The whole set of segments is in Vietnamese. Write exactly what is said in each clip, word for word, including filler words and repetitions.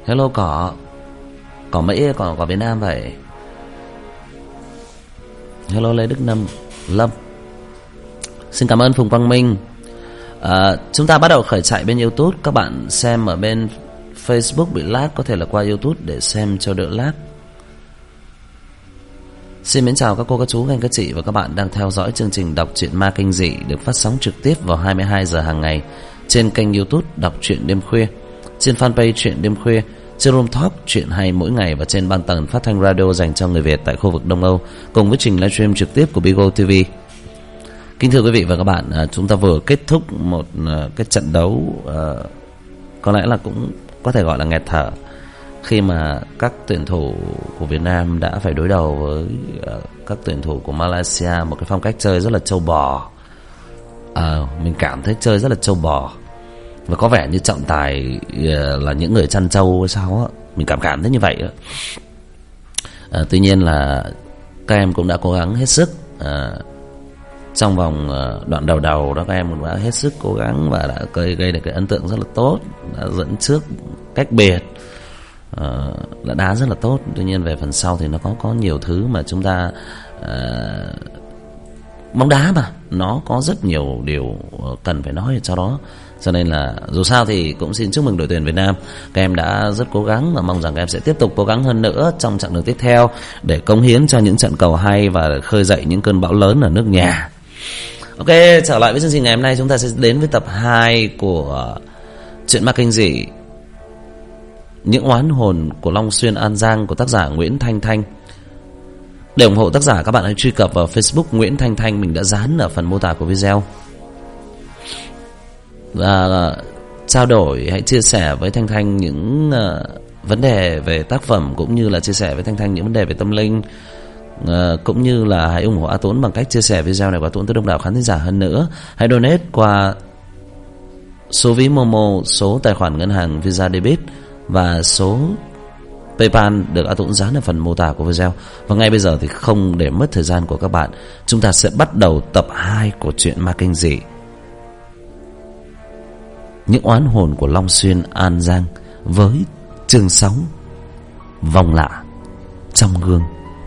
Hello cỏ. Cỏ Mỹ, cỏ, cỏ Việt Nam vậy. Hello Lê Đức Lâm Lâm. Xin cảm ơn Phùng Quang Minh. à, Chúng ta bắt đầu khởi chạy bên YouTube. Các bạn xem ở bên Facebook bị lag, có thể là qua YouTube để xem cho đỡ lag. Xin mến chào các cô, các chú, các anh, các chị và các bạn đang theo dõi chương trình Đọc truyện ma kinh dị được phát sóng trực tiếp vào hai mươi hai giờ hàng ngày trên kênh YouTube Đọc truyện đêm khuya, trên fanpage Truyện đêm khuya, trên Room Talk Truyện hay mỗi ngày và trên băng tần phát thanh radio dành cho người Việt tại khu vực Đông Âu, cùng với trình livestream trực tiếp của Bigo ti vi. Kính thưa quý vị và các bạn, chúng ta vừa kết thúc một cái trận đấu có lẽ là cũng có thể gọi là nghẹt thở, khi mà các tuyển thủ của Việt Nam đã phải đối đầu với các tuyển thủ của Malaysia, một cái phong cách chơi rất là trâu bò. à, Mình cảm thấy chơi rất là trâu bò, và có vẻ như trọng tài là những người chăn trâu hay sao á. Mình cảm cảm thấy như vậy á. à, Tuy nhiên là các em cũng đã cố gắng hết sức. à, Trong vòng đoạn đầu đầu đó, các em cũng đã hết sức cố gắng và đã gây, gây được cái ấn tượng rất là tốt, đã dẫn trước cách biệt, Uh, đã đá rất là tốt. Tuy nhiên về phần sau thì nó có có nhiều thứ mà chúng ta uh, bóng đá mà nó có rất nhiều điều cần phải nói cho đó. Cho nên là dù sao thì cũng xin chúc mừng đội tuyển Việt Nam. Các em đã rất cố gắng và mong rằng các em sẽ tiếp tục cố gắng hơn nữa trong chặng đường tiếp theo để cống hiến cho những trận cầu hay và khơi dậy những cơn bão lớn ở nước nhà. Ok, trở lại với chương trình ngày hôm nay, chúng ta sẽ đến với tập hai của truyện ma kinh dị Những oán hồn của Long Xuyên An Giang của tác giả Nguyễn Thanh Thanh. Để ủng hộ tác giả, các bạn hãy truy cập vào Facebook Nguyễn Thanh Thanh, mình đã dán ở phần mô tả của video, và trao đổi, hãy chia sẻ với Thanh Thanh những uh, vấn đề về tác phẩm, cũng như là chia sẻ với Thanh Thanh những vấn đề về tâm linh, uh, cũng như là hãy ủng hộ A Tuấn bằng cách chia sẻ video này của A Tuấn tới đông đảo khán thính giả hơn nữa. Hãy donate qua số ví Momo, số tài khoản ngân hàng Visa Debit và số PayPal được A Tuấn dán ở phần mô tả của video. Và ngay bây giờ thì không để mất thời gian của các bạn, chúng ta sẽ bắt đầu tập hai của truyện ma kinh dị Những oán hồn của Long Xuyên An Giang với chương sáu Vong lạ trong gương.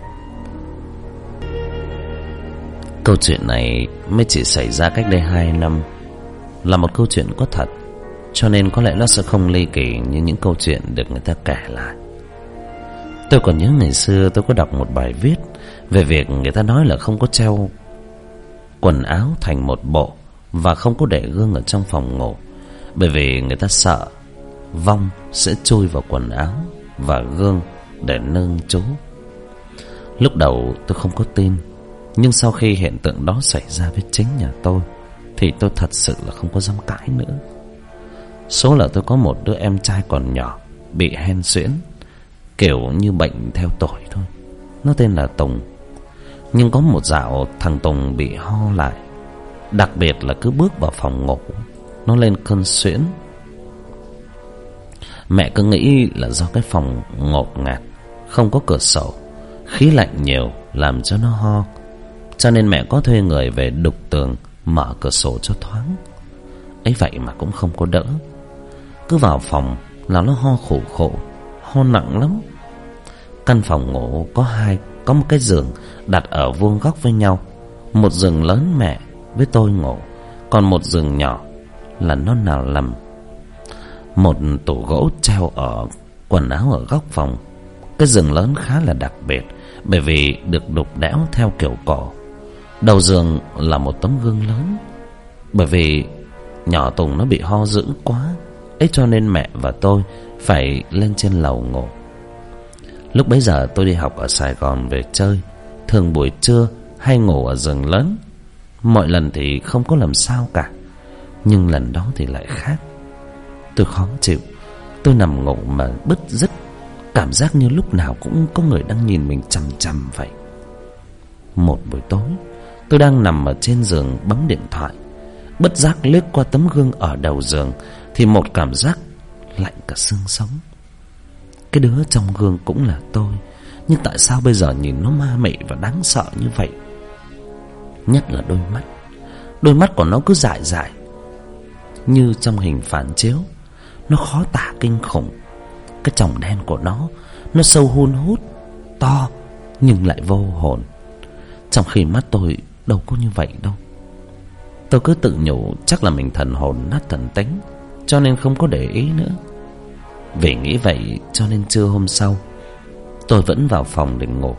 Câu chuyện này mới chỉ xảy ra cách đây hai năm, là một câu chuyện có thật, cho nên có lẽ nó sẽ không ly kỳ như những câu chuyện được người ta kể lại. Tôi còn nhớ ngày xưa tôi có đọc một bài viết về việc người ta nói là không có treo quần áo thành một bộ và không có để gương ở trong phòng ngủ, bởi vì người ta sợ vong sẽ chui vào quần áo và gương để nương trú. Lúc đầu tôi không có tin, nhưng sau khi hiện tượng đó xảy ra với chính nhà tôi thì tôi thật sự là không có dám cãi nữa. Số là tôi có một đứa em trai còn nhỏ bị hen suyễn, kiểu như bệnh theo tuổi thôi. Nó tên là Tùng. Nhưng có một dạo thằng Tùng bị ho lại, đặc biệt là cứ bước vào phòng ngủ nó lên cơn suyễn. Mẹ cứ nghĩ là do cái phòng ngột ngạt, không có cửa sổ, khí lạnh nhiều làm cho nó ho, cho nên mẹ có thuê người về đục tường, mở cửa sổ cho thoáng. Ấy vậy mà cũng không có đỡ. Cứ vào phòng là nó ho khổ khổ, ho nặng lắm. Căn phòng ngủ có hai, có một cái giường đặt ở vuông góc với nhau. Một giường lớn mẹ với tôi ngủ, còn một giường nhỏ là nó nào lầm. Một tủ gỗ treo ở quần áo ở góc phòng. Cái giường lớn khá là đặc biệt, bởi vì được đục đẽo theo kiểu cổ. Đầu giường là một tấm gương lớn, bởi vì nhỏ Tùng nó bị ho dữ quá ấy, cho nên mẹ và tôi phải lên trên lầu ngủ. Lúc bấy giờ tôi đi học ở Sài Gòn về chơi, thường buổi trưa hay ngủ ở giường lớn. Mọi lần thì không có làm sao cả, nhưng lần đó thì lại khác. Tôi khó chịu, tôi nằm ngủ mà bứt rứt, cảm giác như lúc nào cũng có người đang nhìn mình chằm chằm vậy. Một buổi tối, tôi đang nằm ở trên giường bấm điện thoại, bất giác liếc qua tấm gương ở đầu giường thì một cảm giác lạnh cả xương sống. Cái đứa trong gương cũng là tôi, nhưng tại sao bây giờ nhìn nó ma mị và đáng sợ như vậy? Nhất là đôi mắt. Đôi mắt của nó cứ dại dại như trong hình phản chiếu. Nó khó tả kinh khủng. cái tròng đen của nó, nó sâu hun hút, to nhưng lại vô hồn. Trong khi mắt tôi đâu có như vậy đâu. Tôi cứ tự nhủ chắc là mình thần hồn nát thần tính, cho nên không có để ý nữa. Vì nghĩ vậy cho nên trưa hôm sau tôi vẫn vào phòng để ngủ.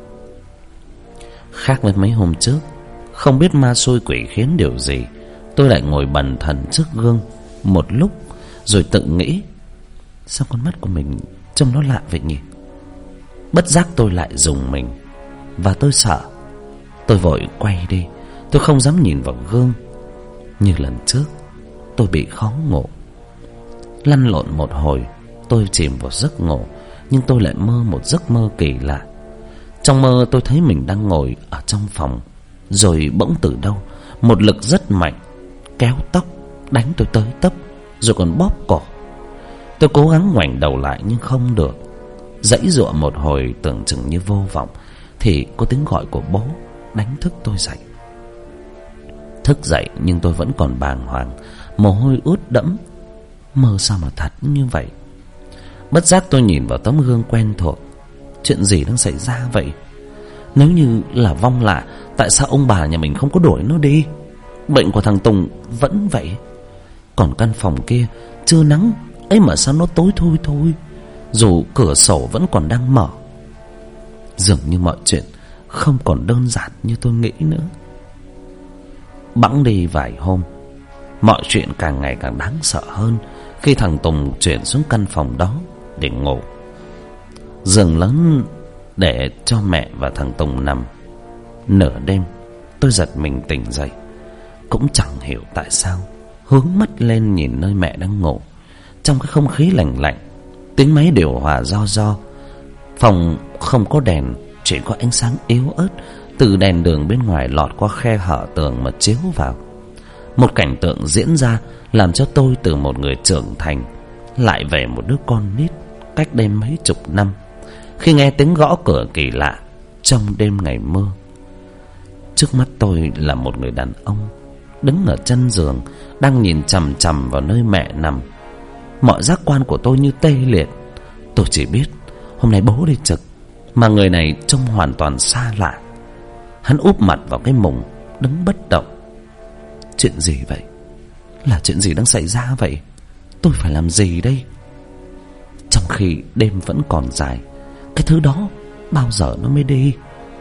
Khác với mấy hôm trước, không biết ma xui quỷ khiến điều gì, tôi lại ngồi bần thần trước gương một lúc, rồi tự nghĩ sao con mắt của mình trông nó lạ vậy nhỉ. Bất giác tôi lại rùng mình, và tôi sợ. Tôi vội quay đi, tôi không dám nhìn vào gương. Như lần trước, tôi bị khó ngủ. Lăn lộn một hồi, tôi chìm vào giấc ngủ. Nhưng tôi lại mơ một giấc mơ kỳ lạ. Trong mơ tôi thấy mình đang ngồi ở trong phòng, rồi bỗng từ đâu một lực rất mạnh kéo tóc đánh tôi tới tấp, rồi còn bóp cổ. Tôi cố gắng ngoảnh đầu lại nhưng không được. Giãy giụa một hồi tưởng chừng như vô vọng, thì có tiếng gọi của bố đánh thức tôi dậy. Thức dậy nhưng tôi vẫn còn bàng hoàng, mồ hôi ướt đẫm. Mơ sao mà thật như vậy. Bất giác tôi nhìn vào tấm gương quen thuộc. Chuyện gì đang xảy ra vậy? Nếu như là vong lạ, tại sao ông bà nhà mình không có đuổi nó đi? Bệnh của thằng Tùng vẫn vậy. Còn căn phòng kia chưa nắng ấy mà sao nó tối thui thôi, dù cửa sổ vẫn còn đang mở. Dường như mọi chuyện không còn đơn giản như tôi nghĩ nữa. Bẵng đi vài hôm, mọi chuyện càng ngày càng đáng sợ hơn khi thằng Tùng chuyển xuống căn phòng đó để ngủ. Giường lớn để cho mẹ và thằng Tùng nằm. Nửa đêm tôi giật mình tỉnh dậy, cũng chẳng hiểu tại sao, hướng mắt lên nhìn nơi mẹ đang ngủ. Trong cái không khí lạnh lạnh, tiếng máy điều hòa ro ro. Phòng không có đèn, chỉ có ánh sáng yếu ớt từ đèn đường bên ngoài lọt qua khe hở tường mà chiếu vào. Một cảnh tượng diễn ra làm cho tôi từ một người trưởng thành lại về một đứa con nít cách đây mấy chục năm, khi nghe tiếng gõ cửa kỳ lạ trong đêm ngày mưa. Trước mắt tôi là một người đàn ông đứng ở chân giường, đang nhìn chằm chằm vào nơi mẹ nằm. Mọi giác quan của tôi như tê liệt. Tôi chỉ biết hôm nay bố đi trực, mà người này trông hoàn toàn xa lạ. Hắn úp mặt vào cái mùng, đứng bất động. Chuyện gì vậy? Là chuyện gì đang xảy ra vậy? Tôi phải làm gì đây? Trong khi đêm vẫn còn dài, cái thứ đó bao giờ nó mới đi?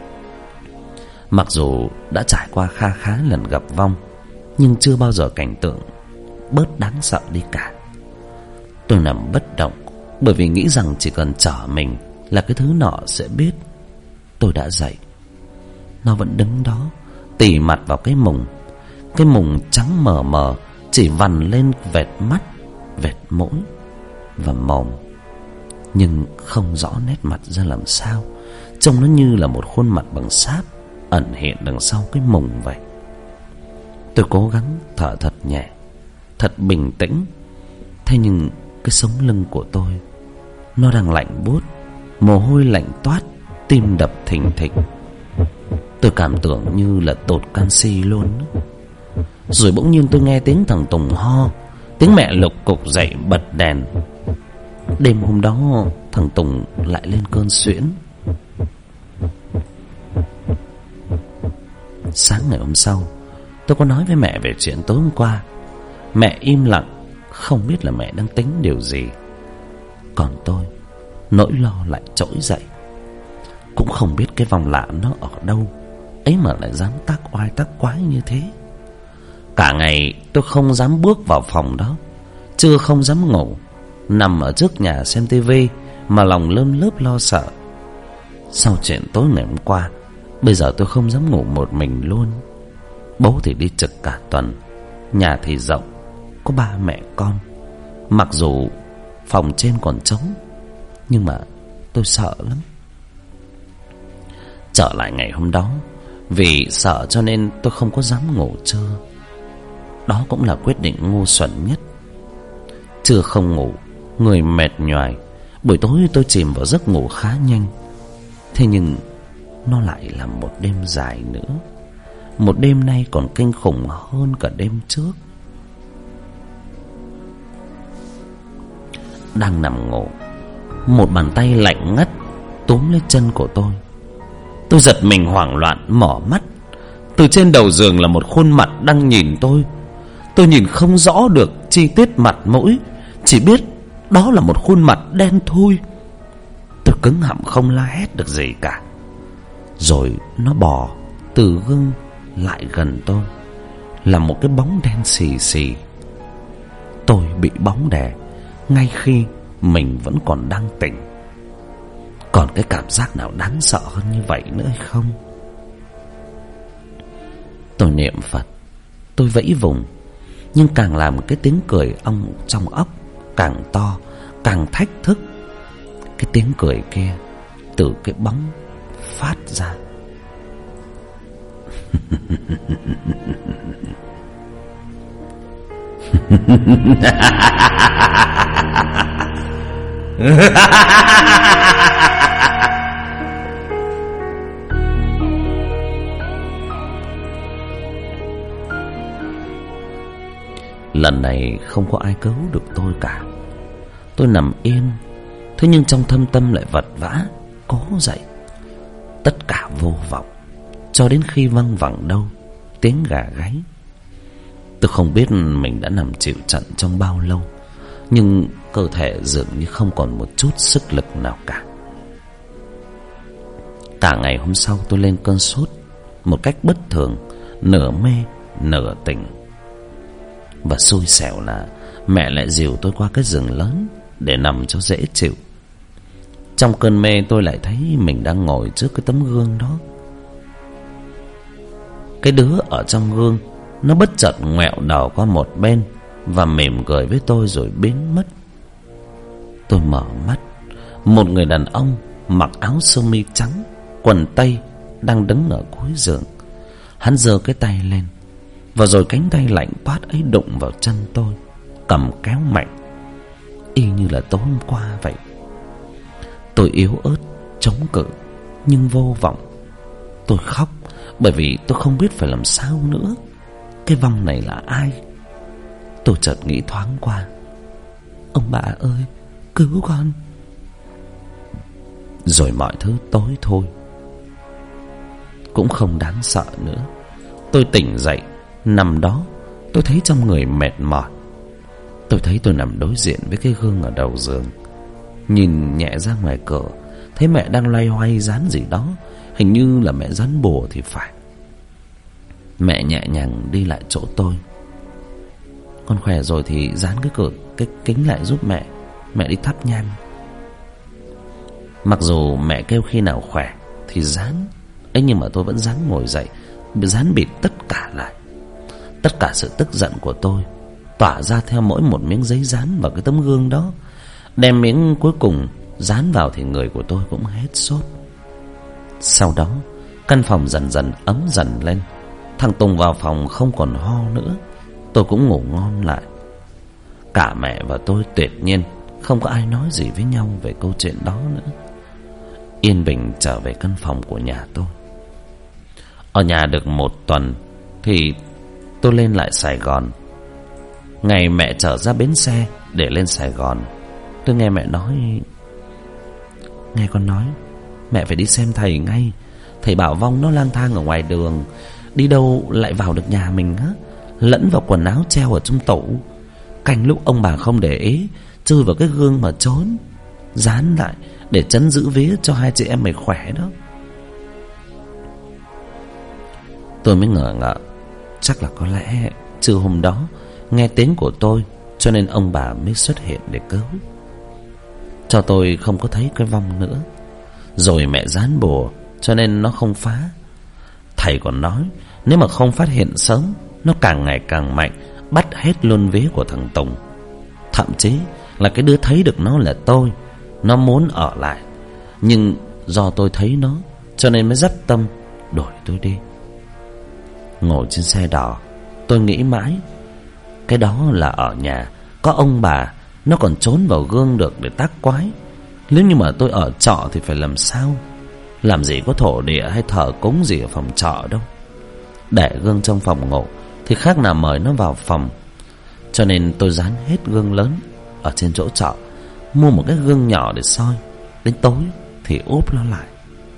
Mặc dù đã trải qua kha khá lần gặp vong, nhưng chưa bao giờ cảnh tượng bớt đáng sợ đi cả. Tôi nằm bất động, bởi vì nghĩ rằng chỉ cần trở mình là cái thứ nọ sẽ biết. Tôi đã dậy. Nó vẫn đứng đó, tì mặt vào cái mùng. Cái mùng trắng mờ mờ, chỉ vằn lên vệt mắt, vệt mũi và mồm, nhưng không rõ nét mặt ra làm sao. Trông nó như là một khuôn mặt bằng sáp ẩn hiện đằng sau cái mùng vậy. Tôi cố gắng thở thật nhẹ, thật bình tĩnh. Thế nhưng cái sống lưng của tôi nó đang lạnh buốt, mồ hôi lạnh toát, tim đập thình thịch. Tôi cảm tưởng như là tụt canxi luôn. Rồi bỗng nhiên tôi nghe tiếng thằng Tùng ho, tiếng mẹ lục cục dậy bật đèn. Đêm hôm đó thằng Tùng lại lên cơn suyễn. Sáng ngày hôm sau, tôi có nói với mẹ về chuyện tối hôm qua. Mẹ im lặng, không biết là mẹ đang tính điều gì. Còn tôi, nỗi lo lại trỗi dậy. Cũng không biết cái vòng lạ nó ở đâu ấy mà lại dám tác oai tác quái như thế. Cả ngày tôi không dám bước vào phòng đó, trưa không dám ngủ, nằm ở trước nhà xem tivi mà lòng lơm lớp lo sợ. Sau chuyện tối ngày hôm qua, bây giờ tôi không dám ngủ một mình luôn. Bố thì đi trực cả tuần, nhà thì rộng, có ba mẹ con. Mặc dù phòng trên còn trống, nhưng mà tôi sợ lắm. Trở lại ngày hôm đó, vì sợ cho nên tôi không có dám ngủ trưa. Đó cũng là quyết định ngu xuẩn nhất. Trưa không ngủ, người mệt nhoài. Buổi tối tôi chìm vào giấc ngủ khá nhanh. Thế nhưng nó lại là một đêm dài nữa. Một đêm nay còn kinh khủng hơn cả đêm trước. Đang nằm ngủ, một bàn tay lạnh ngắt túm lấy chân của tôi. Tôi giật mình hoảng loạn mở mắt. Từ trên đầu giường là một khuôn mặt đang nhìn tôi. Tôi nhìn không rõ được chi tiết mặt mũi, chỉ biết đó là một khuôn mặt đen thui. Tôi cứng họng không la hét được gì cả. Rồi nó bò từ gương lại gần tôi, là một cái bóng đen xì xì. Tôi bị bóng đè ngay khi mình vẫn còn đang tỉnh. Còn cái cảm giác nào đáng sợ hơn như vậy nữa hay không? Tôi niệm Phật, tôi vẫy vùng, nhưng càng làm cái tiếng cười ong trong óc càng to, càng thách thức. Cái tiếng cười kia từ cái bóng phát ra. Lần này không có ai cứu được tôi cả. Tôi nằm yên, thế nhưng trong thâm tâm lại vật vã cố dậy. Tất cả vô vọng, cho đến khi văng vẳng đâu tiếng gà gáy. Tôi không biết mình đã nằm chịu trận trong bao lâu, nhưng cơ thể dường như không còn một chút sức lực nào cả. Cả ngày hôm sau tôi lên cơn sốt một cách bất thường, nửa mê nửa tỉnh. Và xui xẻo là mẹ lại dìu tôi qua cái giường lớn để nằm cho dễ chịu. Trong cơn mê tôi lại thấy mình đang ngồi trước cái tấm gương đó. Cái đứa ở trong gương nó bất chợt ngoẹo đầu qua một bên và mỉm cười với tôi rồi biến mất. Tôi mở mắt, một người đàn ông mặc áo sơ mi trắng, quần tây đang đứng ở cuối giường. Hắn giơ cái tay lên, và rồi cánh tay lạnh toát ấy đụng vào chân tôi, cầm kéo mạnh, y như là tối hôm qua vậy. Tôi yếu ớt chống cự nhưng vô vọng. Tôi khóc bởi vì tôi không biết phải làm sao nữa. Cái vong này là ai? Tôi chợt nghĩ thoáng qua, ông bà ơi, cứu con. Rồi mọi thứ tối thôi, cũng không đáng sợ nữa. Tôi tỉnh dậy, nằm đó. Tôi thấy trong người mệt mỏi. Tôi thấy tôi nằm đối diện với cái gương ở đầu giường. Nhìn nhẹ ra ngoài cửa, thấy mẹ đang loay hoay dán gì đó, hình như là mẹ dán bùa thì phải. Mẹ nhẹ nhàng đi lại chỗ tôi. Con khỏe rồi thì dán cái cửa, cái kính lại giúp mẹ. Mẹ đi thắp nhang. Mặc dù mẹ kêu khi nào khỏe thì dán ấy, nhưng mà tôi vẫn dán ngồi dậy, dán bịt tất cả lại. Tất cả sự tức giận của tôi tỏa ra theo mỗi một miếng giấy dán vào cái tấm gương đó. Đem miếng cuối cùng dán vào thì người của tôi cũng hết sốt. Sau đó căn phòng dần dần ấm dần lên. Thằng Tùng vào phòng không còn ho nữa. Tôi cũng ngủ ngon lại. Cả mẹ và tôi tuyệt nhiên không có ai nói gì với nhau về câu chuyện đó nữa. Yên bình trở về căn phòng của nhà tôi. Ở nhà được một tuần thì tôi lên lại Sài Gòn. Ngày mẹ chở ra bến xe để lên Sài Gòn, tôi nghe mẹ nói, nghe con nói mẹ phải đi xem thầy ngay. Thầy bảo vong nó lang thang ở ngoài đường, đi đâu lại vào được nhà mình á, lẫn vào quần áo treo ở trong tủ. Canh lúc ông bà không để ý, chui vào cái gương mà trốn, dán lại để trấn giữ vía cho hai chị em mày khỏe đó. Tôi mới ngờ ngợ, chắc là có lẽ trưa hôm đó nghe tiếng của tôi, cho nên ông bà mới xuất hiện để cứu, cho tôi không có thấy cái vong nữa. Rồi mẹ dán bùa cho nên nó không phá. Thầy còn nói nếu mà không phát hiện sớm, nó càng ngày càng mạnh, bắt hết luôn vía của thằng Tùng. Thậm chí là cái đứa thấy được nó là tôi, nó muốn ở lại, nhưng do tôi thấy nó cho nên mới dấp tâm đuổi tôi đi. Ngồi trên xe đò, tôi nghĩ mãi, cái đó là ở nhà có ông bà, nó còn trốn vào gương được để tác quái. Nếu như mà tôi ở trọ thì phải làm sao? Làm gì có thổ địa hay thờ cúng gì ở phòng trọ đâu. Để gương trong phòng ngủ thì khác nào mời nó vào phòng. Cho nên tôi dán hết gương lớn ở trên chỗ trọ, mua một cái gương nhỏ để soi. Đến tối thì úp nó lại.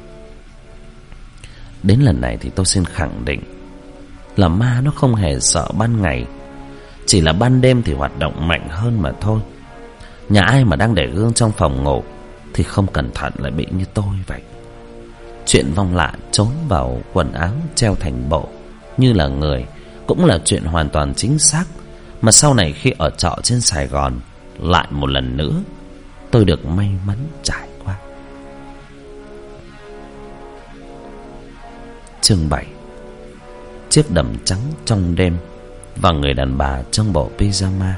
Đến lần này thì tôi xin khẳng định là ma nó không hề sợ ban ngày, chỉ là ban đêm thì hoạt động mạnh hơn mà thôi. Nhà ai mà đang để gương trong phòng ngủ thì không cẩn thận lại bị như tôi vậy. Chuyện vong lạ trốn vào quần áo treo thành bộ như là người cũng là chuyện hoàn toàn chính xác, mà sau này khi ở trọ trên Sài Gòn lại một lần nữa tôi được may mắn trải qua. Chương bảy. Chiếc đầm trắng trong đêm và người đàn bà trong bộ pyjama.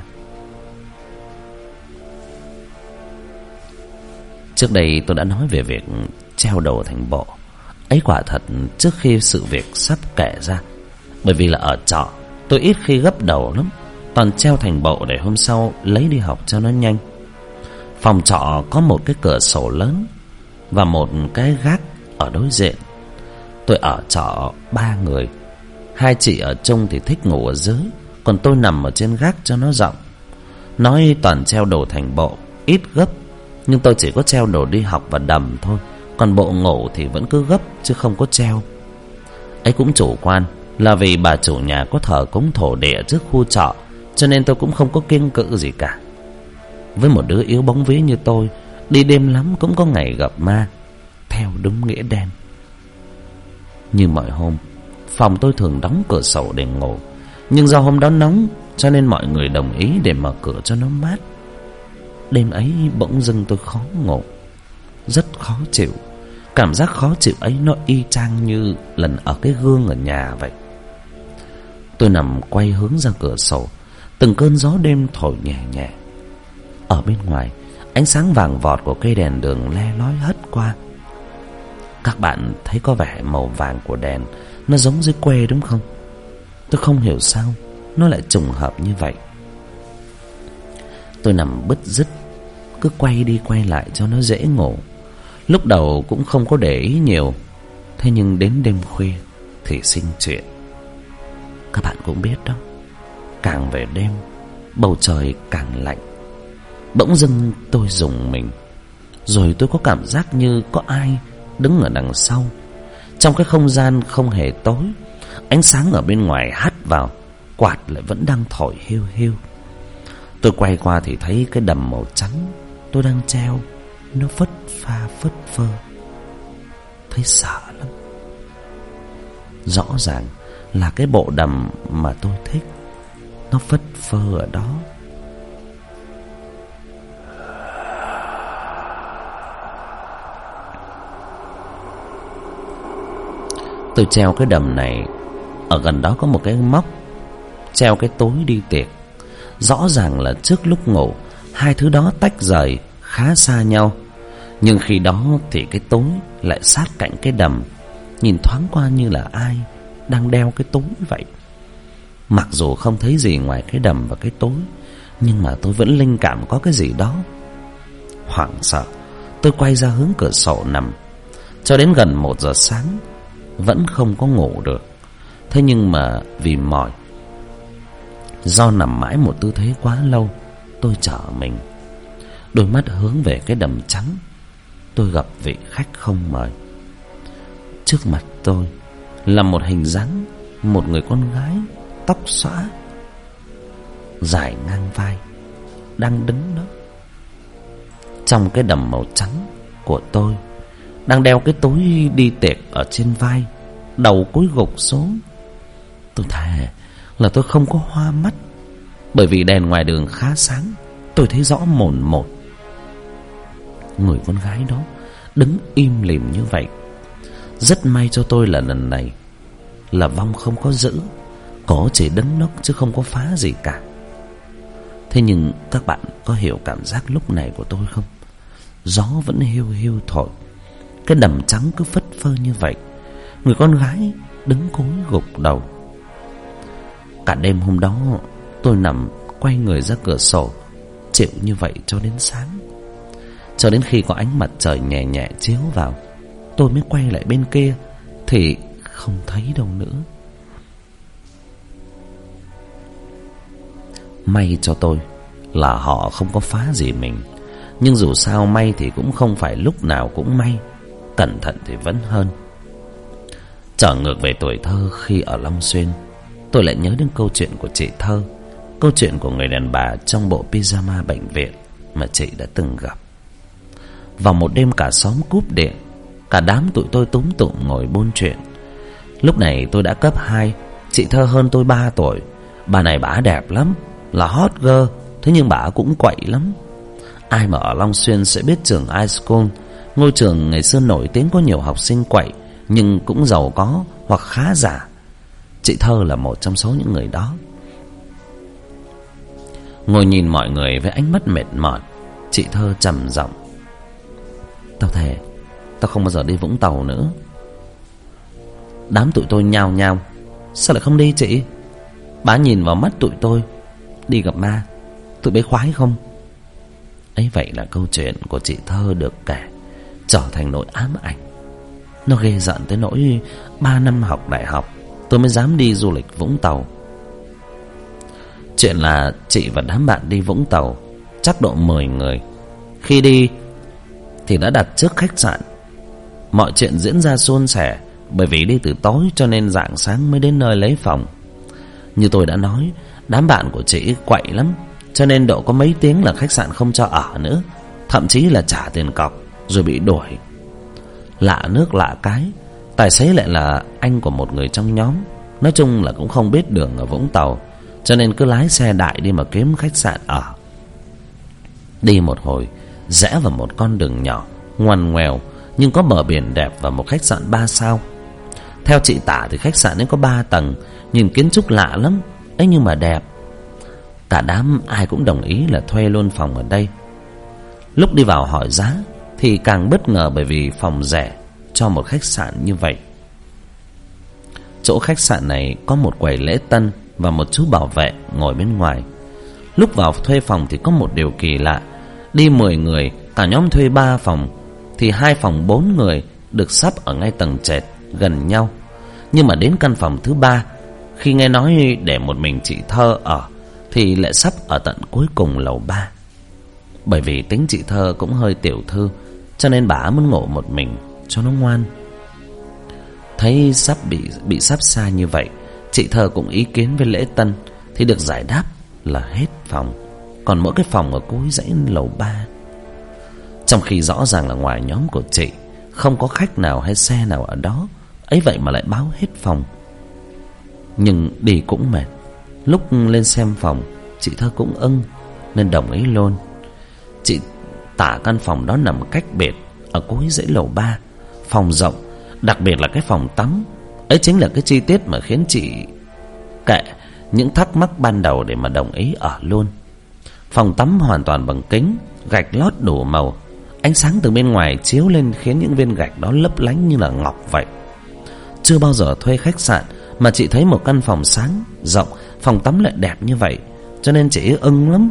Trước đây tôi đã nói về việc treo đầu thành bộ. Ấy quả thật trước khi sự việc sắp kể ra. Bởi vì là ở trọ tôi ít khi gấp đầu lắm, toàn treo thành bộ để hôm sau lấy đi học cho nó nhanh. Phòng trọ có một cái cửa sổ lớn và một cái gác ở đối diện. Tôi ở trọ ba người. Hai chị ở chung thì thích ngủ ở dưới, còn tôi nằm ở trên gác cho nó rộng. Nói toàn treo đồ thành bộ ít gấp, nhưng tôi chỉ có treo đồ đi học và đầm thôi, còn bộ ngủ thì vẫn cứ gấp chứ không có treo. Ấy cũng chủ quan, là vì bà chủ nhà có thờ cúng thổ địa trước khu trọ, cho nên tôi cũng không có kiêng cữ gì cả. Với một đứa yếu bóng vía như tôi, đi đêm lắm cũng có ngày gặp ma, theo đúng nghĩa đen. Như mọi hôm, phòng tôi thường đóng cửa sổ để ngủ, nhưng do hôm đó nóng cho nên mọi người đồng ý để mở cửa cho nó mát. Đêm ấy bỗng dưng tôi khó ngủ, rất khó chịu. Cảm giác khó chịu ấy nó y chang như lần ở cái gương ở nhà vậy. Tôi nằm quay hướng ra cửa sổ, từng cơn gió đêm thổi nhẹ nhẹ. Ở bên ngoài, ánh sáng vàng vọt của cây đèn đường le lói hất qua. Các bạn thấy có vẻ màu vàng của đèn nó giống dưới quê đúng không? Tôi không hiểu sao nó lại trùng hợp như vậy. Tôi nằm bứt rứt, cứ quay đi quay lại cho nó dễ ngủ. Lúc đầu cũng không có để ý nhiều, thế nhưng đến đêm khuya thì sinh chuyện. Các bạn cũng biết đó, càng về đêm bầu trời càng lạnh. Bỗng dưng tôi rùng mình, rồi tôi có cảm giác như có ai đứng ở đằng sau. Trong cái không gian không hề tối, ánh sáng ở bên ngoài hắt vào, quạt lại vẫn đang thổi hiu hiu. Tôi quay qua thì thấy cái đầm màu trắng tôi đang treo nó phất pha phất phơ. Thấy sợ lắm. Rõ ràng là cái bộ đầm mà tôi thích, nó phất phơ ở đó. Tôi treo cái đầm này, ở gần đó có một cái móc treo cái túi đi tiệc. Rõ ràng là trước lúc ngủ hai thứ đó tách rời khá xa nhau, nhưng khi đó thì cái túi lại sát cạnh cái đầm, nhìn thoáng qua như là ai đang đeo cái túi vậy. Mặc dù không thấy gì ngoài cái đầm và cái túi, nhưng mà tôi vẫn linh cảm có cái gì đó. Hoảng sợ, tôi quay ra hướng cửa sổ nằm. Cho đến gần một giờ sáng vẫn không có ngủ được. Thế nhưng mà vì mỏi, do nằm mãi một tư thế quá lâu, tôi trở mình. Đôi mắt hướng về cái đầm trắng. Tôi gặp vị khách không mời. Trước mặt tôi là một hình dáng một người con gái, tóc xõa, dài ngang vai, đang đứng đó. Trong cái đầm màu trắng của tôi, đang đeo cái túi đi tiệc ở trên vai, đầu cúi gục xuống. Tôi thề là tôi không có hoa mắt, bởi vì đèn ngoài đường khá sáng, tôi thấy rõ mồn một. Người con gái đó đứng im lìm như vậy. Rất may cho tôi là lần này là vong không có giữ, cổ chỉ đứng nốc chứ không có phá gì cả. Thế nhưng các bạn có hiểu cảm giác lúc này của tôi không? Gió vẫn hiu hiu thổi, cái đầm trắng cứ phất phơ như vậy. Người con gái đứng cúi gục đầu. Cả đêm hôm đó tôi nằm quay người ra cửa sổ, chịu như vậy cho đến sáng. Cho đến khi có ánh mặt trời nhẹ nhẹ chiếu vào, tôi mới quay lại bên kia thì không thấy đâu nữa. May cho tôi là họ không có phá gì mình. Nhưng dù sao may thì cũng không phải lúc nào cũng may, cẩn thận thì vẫn hơn. Trở ngược về tuổi thơ khi ở Long Xuyên, tôi lại nhớ đến câu chuyện của chị Thơ, câu chuyện của người đàn bà trong bộ pyjama bệnh viện mà chị đã từng gặp. Vào một đêm cả xóm cúp điện, cả đám tụi tôi túm tụm ngồi buôn chuyện. Lúc này tôi đã cấp hai, chị Thơ hơn tôi ba tuổi. Bà này bả đẹp lắm, là hot girl, thế nhưng bả cũng quậy lắm. Ai mà ở Long Xuyên sẽ biết trường iSchool, ngôi trường ngày xưa nổi tiếng có nhiều học sinh quậy nhưng cũng giàu có hoặc khá giả. Chị Thơ là một trong số những người đó. Ngồi nhìn mọi người với ánh mắt mệt mỏi, chị Thơ trầm giọng: "Tao thề, tao không bao giờ đi Vũng Tàu nữa." Đám tụi tôi nhao nhao: "Sao lại không đi chị?" Bà nhìn vào mắt tụi tôi: "Đi gặp ma, tụi bé khoái không?" Ấy vậy là câu chuyện của chị Thơ được kể trở thành nỗi ám ảnh. Nó ghê giận tới nỗi ba năm học đại học tôi mới dám đi du lịch Vũng Tàu. Chuyện là chị và đám bạn đi Vũng Tàu chắc độ mười người. Khi đi thì đã đặt trước khách sạn. Mọi chuyện diễn ra suôn sẻ, bởi vì đi từ tối cho nên rạng sáng mới đến nơi lấy phòng. Như tôi đã nói, đám bạn của chị quậy lắm, cho nên độ có mấy tiếng là khách sạn không cho ở nữa, thậm chí là trả tiền cọc rồi bị đuổi. Lạ nước lạ cái, tài xế lại là anh của một người trong nhóm. Nói chung là cũng không biết đường ở Vũng Tàu, cho nên cứ lái xe đại đi mà kiếm khách sạn ở. Đi một hồi, rẽ vào một con đường nhỏ ngoằn ngoèo nhưng có bờ biển đẹp và một khách sạn ba sao. Theo chị tả thì khách sạn ấy có ba tầng, nhìn kiến trúc lạ lắm ấy nhưng mà đẹp. Cả đám ai cũng đồng ý là thuê luôn phòng ở đây. Lúc đi vào hỏi giá thì càng bất ngờ, bởi vì phòng rẻ cho một khách sạn như vậy. Chỗ khách sạn này có một quầy lễ tân và một chú bảo vệ ngồi bên ngoài. Lúc vào thuê phòng thì có một điều kỳ lạ. Đi mười người, cả nhóm thuê ba phòng, thì hai phòng bốn người được sắp ở ngay tầng trệt gần nhau. Nhưng mà đến căn phòng thứ ba, khi nghe nói để một mình chị Thơ ở, thì lại sắp ở tận cuối cùng lầu ba. Bởi vì tính chị Thơ cũng hơi tiểu thư, cho nên bà muốn ngủ một mình cho nó ngoan. Thấy sắp bị bị sắp xa như vậy, chị Thơ cũng ý kiến với lễ tân, thì được giải đáp là hết phòng, còn mỗi cái phòng ở cuối dãy lầu ba. Trong khi rõ ràng là ngoài nhóm của chị không có khách nào hay xe nào ở đó, ấy vậy mà lại báo hết phòng. Nhưng đi cũng mệt. Lúc lên xem phòng, chị Thơ cũng ưng nên đồng ý luôn. Chị tả căn phòng đó nằm cách biệt ở cuối dãy lầu ba, phòng rộng, đặc biệt là cái phòng tắm. Ấy chính là cái chi tiết mà khiến chị kệ những thắc mắc ban đầu để mà đồng ý ở luôn. Phòng tắm hoàn toàn bằng kính, gạch lót đủ màu. Ánh sáng từ bên ngoài chiếu lên khiến những viên gạch đó lấp lánh như là ngọc vậy. Chưa bao giờ thuê khách sạn mà chị thấy một căn phòng sáng, rộng, phòng tắm lại đẹp như vậy, cho nên chị ưng lắm.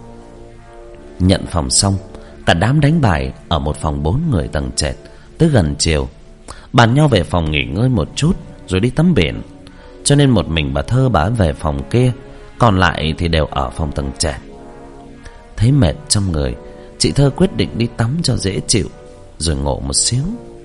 Nhận phòng xong, cả đám đánh bài ở một phòng bốn người tầng trệt. Tới gần chiều, bàn nhau về phòng nghỉ ngơi một chút rồi đi tắm biển. Cho nên một mình bà Thơ bà về phòng kia, còn lại thì đều ở phòng tầng trệt. Thấy mệt trong người, chị Thơ quyết định đi tắm cho dễ chịu, rồi ngủ một xíu.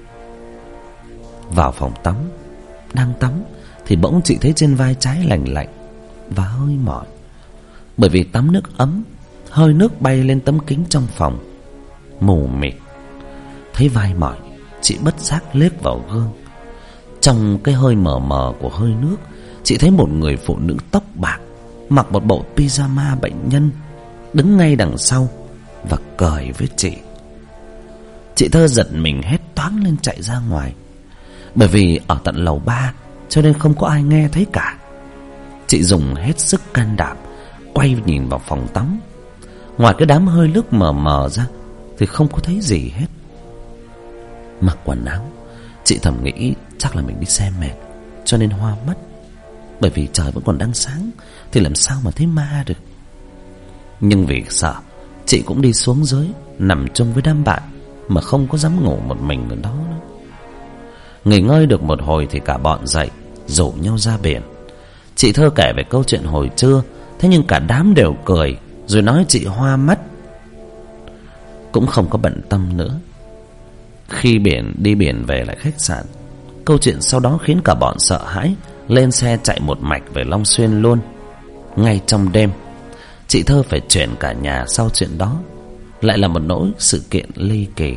Vào phòng tắm, đang tắm thì bỗng chị thấy trên vai trái lạnh lạnh và hơi mỏi. Bởi vì tắm nước ấm, hơi nước bay lên tấm kính trong phòng. Mù mịt, thấy vai mỏi, chị bất giác liếc vào gương. Trong cái hơi mờ mờ của hơi nước, chị thấy một người phụ nữ tóc bạc, mặc một bộ pyjama bệnh nhân, đứng ngay đằng sau và cười với chị. Chị Thơ giật mình hét toáng lên chạy ra ngoài. Bởi vì ở tận lầu ba cho nên không có ai nghe thấy cả. Chị dùng hết sức can đảm quay nhìn vào phòng tắm. Ngoài cái đám hơi nước mờ mờ ra thì không có thấy gì hết. Mặc quần áo, chị thầm nghĩ chắc là mình đi xe mệt cho nên hoa mắt. Bởi vì trời vẫn còn đang sáng thì làm sao mà thấy ma được. Nhưng vì sợ, chị cũng đi xuống dưới nằm chung với đám bạn, mà không có dám ngủ một mình ở đó nữa. Nghỉ ngơi được một hồi thì cả bọn dậy rủ nhau ra biển. Chị Thơ kể về câu chuyện hồi trưa, thế nhưng cả đám đều cười rồi nói chị hoa mắt. cũng không có bận tâm nữa. Khi biển đi biển về lại khách sạn, câu chuyện sau đó khiến cả bọn sợ hãi, lên xe chạy một mạch về Long Xuyên luôn. Ngay trong đêm, chị Thơ phải chuyển cả nhà sau chuyện đó. Lại là một nỗi sự kiện ly kỳ.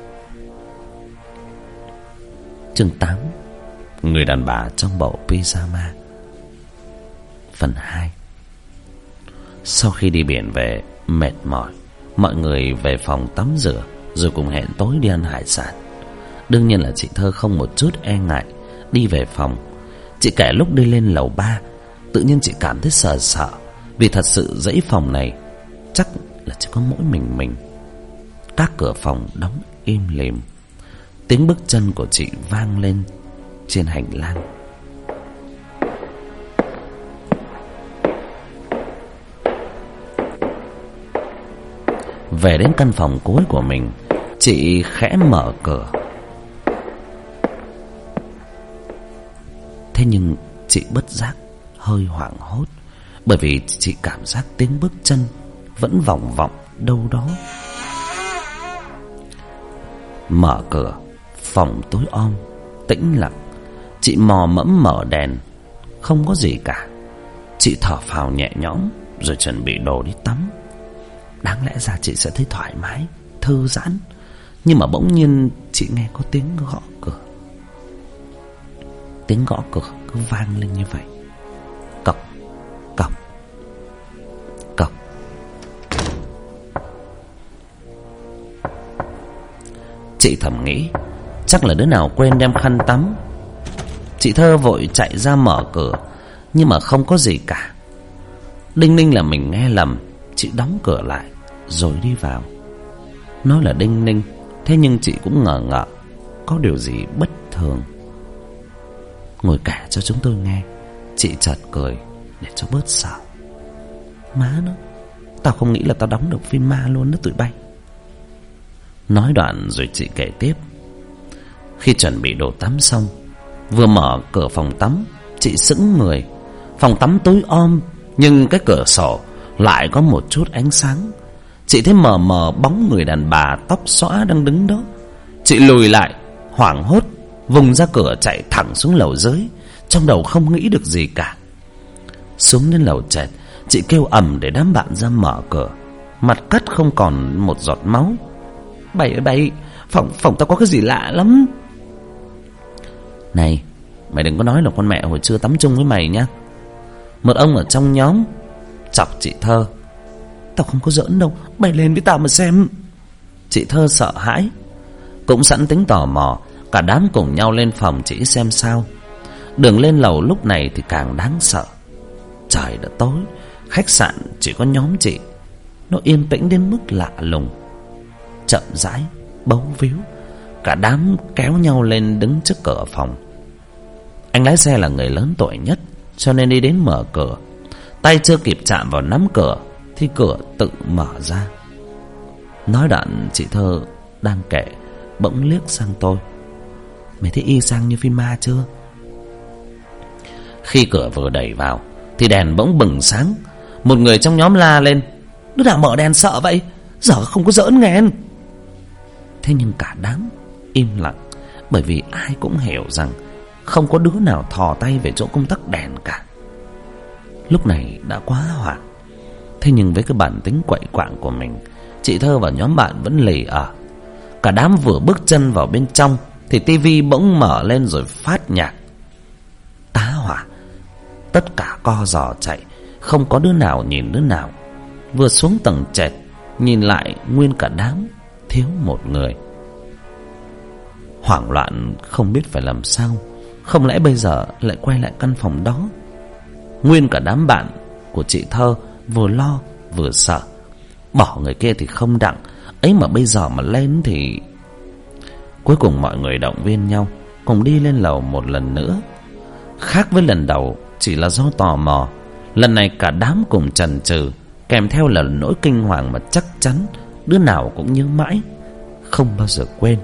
Chương tám. Người đàn bà trong bộ pyjama. Phần hai. Sau khi đi biển về mệt mỏi, mọi người về phòng tắm rửa, rồi cùng hẹn tối đi ăn hải sản. Đương nhiên là chị Thơ không một chút e ngại đi về phòng. Chị kể lúc đi lên lầu ba, tự nhiên chị cảm thấy sợ sợ, vì thật sự dãy phòng này chắc là chỉ có mỗi mình mình. Các cửa phòng đóng im lìm. Tiếng bước chân của chị vang lên trên hành lang. Về đến căn phòng cuối của mình, chị khẽ mở cửa. Thế nhưng chị bất giác hơi hoảng hốt, bởi vì chị cảm giác tiếng bước chân vẫn vòng vọng đâu đó. Mở cửa, phòng tối om, tĩnh lặng. Chị mò mẫm mở đèn, không có gì cả. Chị thở phào nhẹ nhõm, rồi chuẩn bị đồ đi tắm. Đáng lẽ ra chị sẽ thấy thoải mái, thư giãn, nhưng mà bỗng nhiên chị nghe có tiếng gõ cửa. Tiếng gõ cửa cứ vang lên như vậy. Cộc, cộc, cộc. Chị thầm nghĩ chắc là đứa nào quên đem khăn tắm. Chị Thơ vội chạy ra mở cửa, nhưng mà không có gì cả. Đinh ninh là mình nghe lầm. Chị đóng cửa lại rồi đi vào. Nói là đinh ninh, thế nhưng chị cũng ngờ ngợ có điều gì bất thường. Ngồi kể cho chúng tôi nghe, chị chợt cười để cho bớt sợ. Má nó, tao không nghĩ là tao đóng được phim ma luôn đó tụi bay. Nói đoạn rồi chị kể tiếp. Khi chuẩn bị đồ tắm xong, vừa mở cửa phòng tắm, chị sững người. Phòng tắm tối om, nhưng cái cửa sổ lại có một chút ánh sáng. Chị thấy mờ mờ bóng người đàn bà tóc xõa đang đứng đó. Chị lùi lại, hoảng hốt, vùng ra cửa chạy thẳng xuống lầu dưới, trong đầu không nghĩ được gì cả. Xuống đến lầu trệt, chị kêu ầm để đám bạn ra mở cửa. Mặt cắt không còn một giọt máu. Bày ơi bày, phòng, phòng tao có cái gì lạ lắm. Này, mày đừng có nói là con mẹ hồi trưa tắm chung với mày nhá. Một ông ở trong nhóm chọc chị Thơ. Tao không có giỡn đâu, bay lên với tao mà xem. Chị Thơ sợ hãi, cũng sẵn tính tò mò. Cả đám cùng nhau lên phòng chị xem sao. Đường lên lầu lúc này thì càng đáng sợ. Trời đã tối, khách sạn chỉ có nhóm chị. Nó yên tĩnh đến mức lạ lùng. Chậm rãi, bấu víu, cả đám kéo nhau lên đứng trước cửa phòng. Anh lái xe là người lớn tuổi nhất, cho nên đi đến mở cửa. Tay chưa kịp chạm vào nắm cửa thì cửa tự mở ra. Nói đoạn chị Thơ đang kể bỗng liếc sang tôi. Mày thấy y chang như phim ma chưa? Khi cửa vừa đẩy vào thì đèn bỗng bừng sáng. Một người trong nhóm la lên: đứa nào mở đèn sợ vậy? Giờ không có giỡn nghe. Thế nhưng cả đám im lặng, bởi vì ai cũng hiểu rằng không có đứa nào thò tay về chỗ công tắc đèn cả. Lúc này đã quá hoảng. Thế nhưng với cái bản tính quậy quạng của mình, chị Thơ và nhóm bạn vẫn lì ở. Cả đám vừa bước chân vào bên trong thì tivi bỗng mở lên rồi phát nhạc. Tá hỏa, tất cả co giò chạy, không có đứa nào nhìn đứa nào. Vừa xuống tầng trệt, nhìn lại nguyên cả đám thiếu một người. Hoảng loạn không biết phải làm sao. Không lẽ bây giờ lại quay lại căn phòng đó? Nguyên cả đám bạn của chị Thơ vừa lo vừa sợ. Bỏ người kia thì không đặng, ấy mà bây giờ mà lên thì... Cuối cùng mọi người động viên nhau cùng đi lên lầu một lần nữa. Khác với lần đầu chỉ là do tò mò, lần này cả đám cùng chần chừ, kèm theo là nỗi kinh hoàng mà chắc chắn đứa nào cũng nhớ mãi, không bao giờ quên.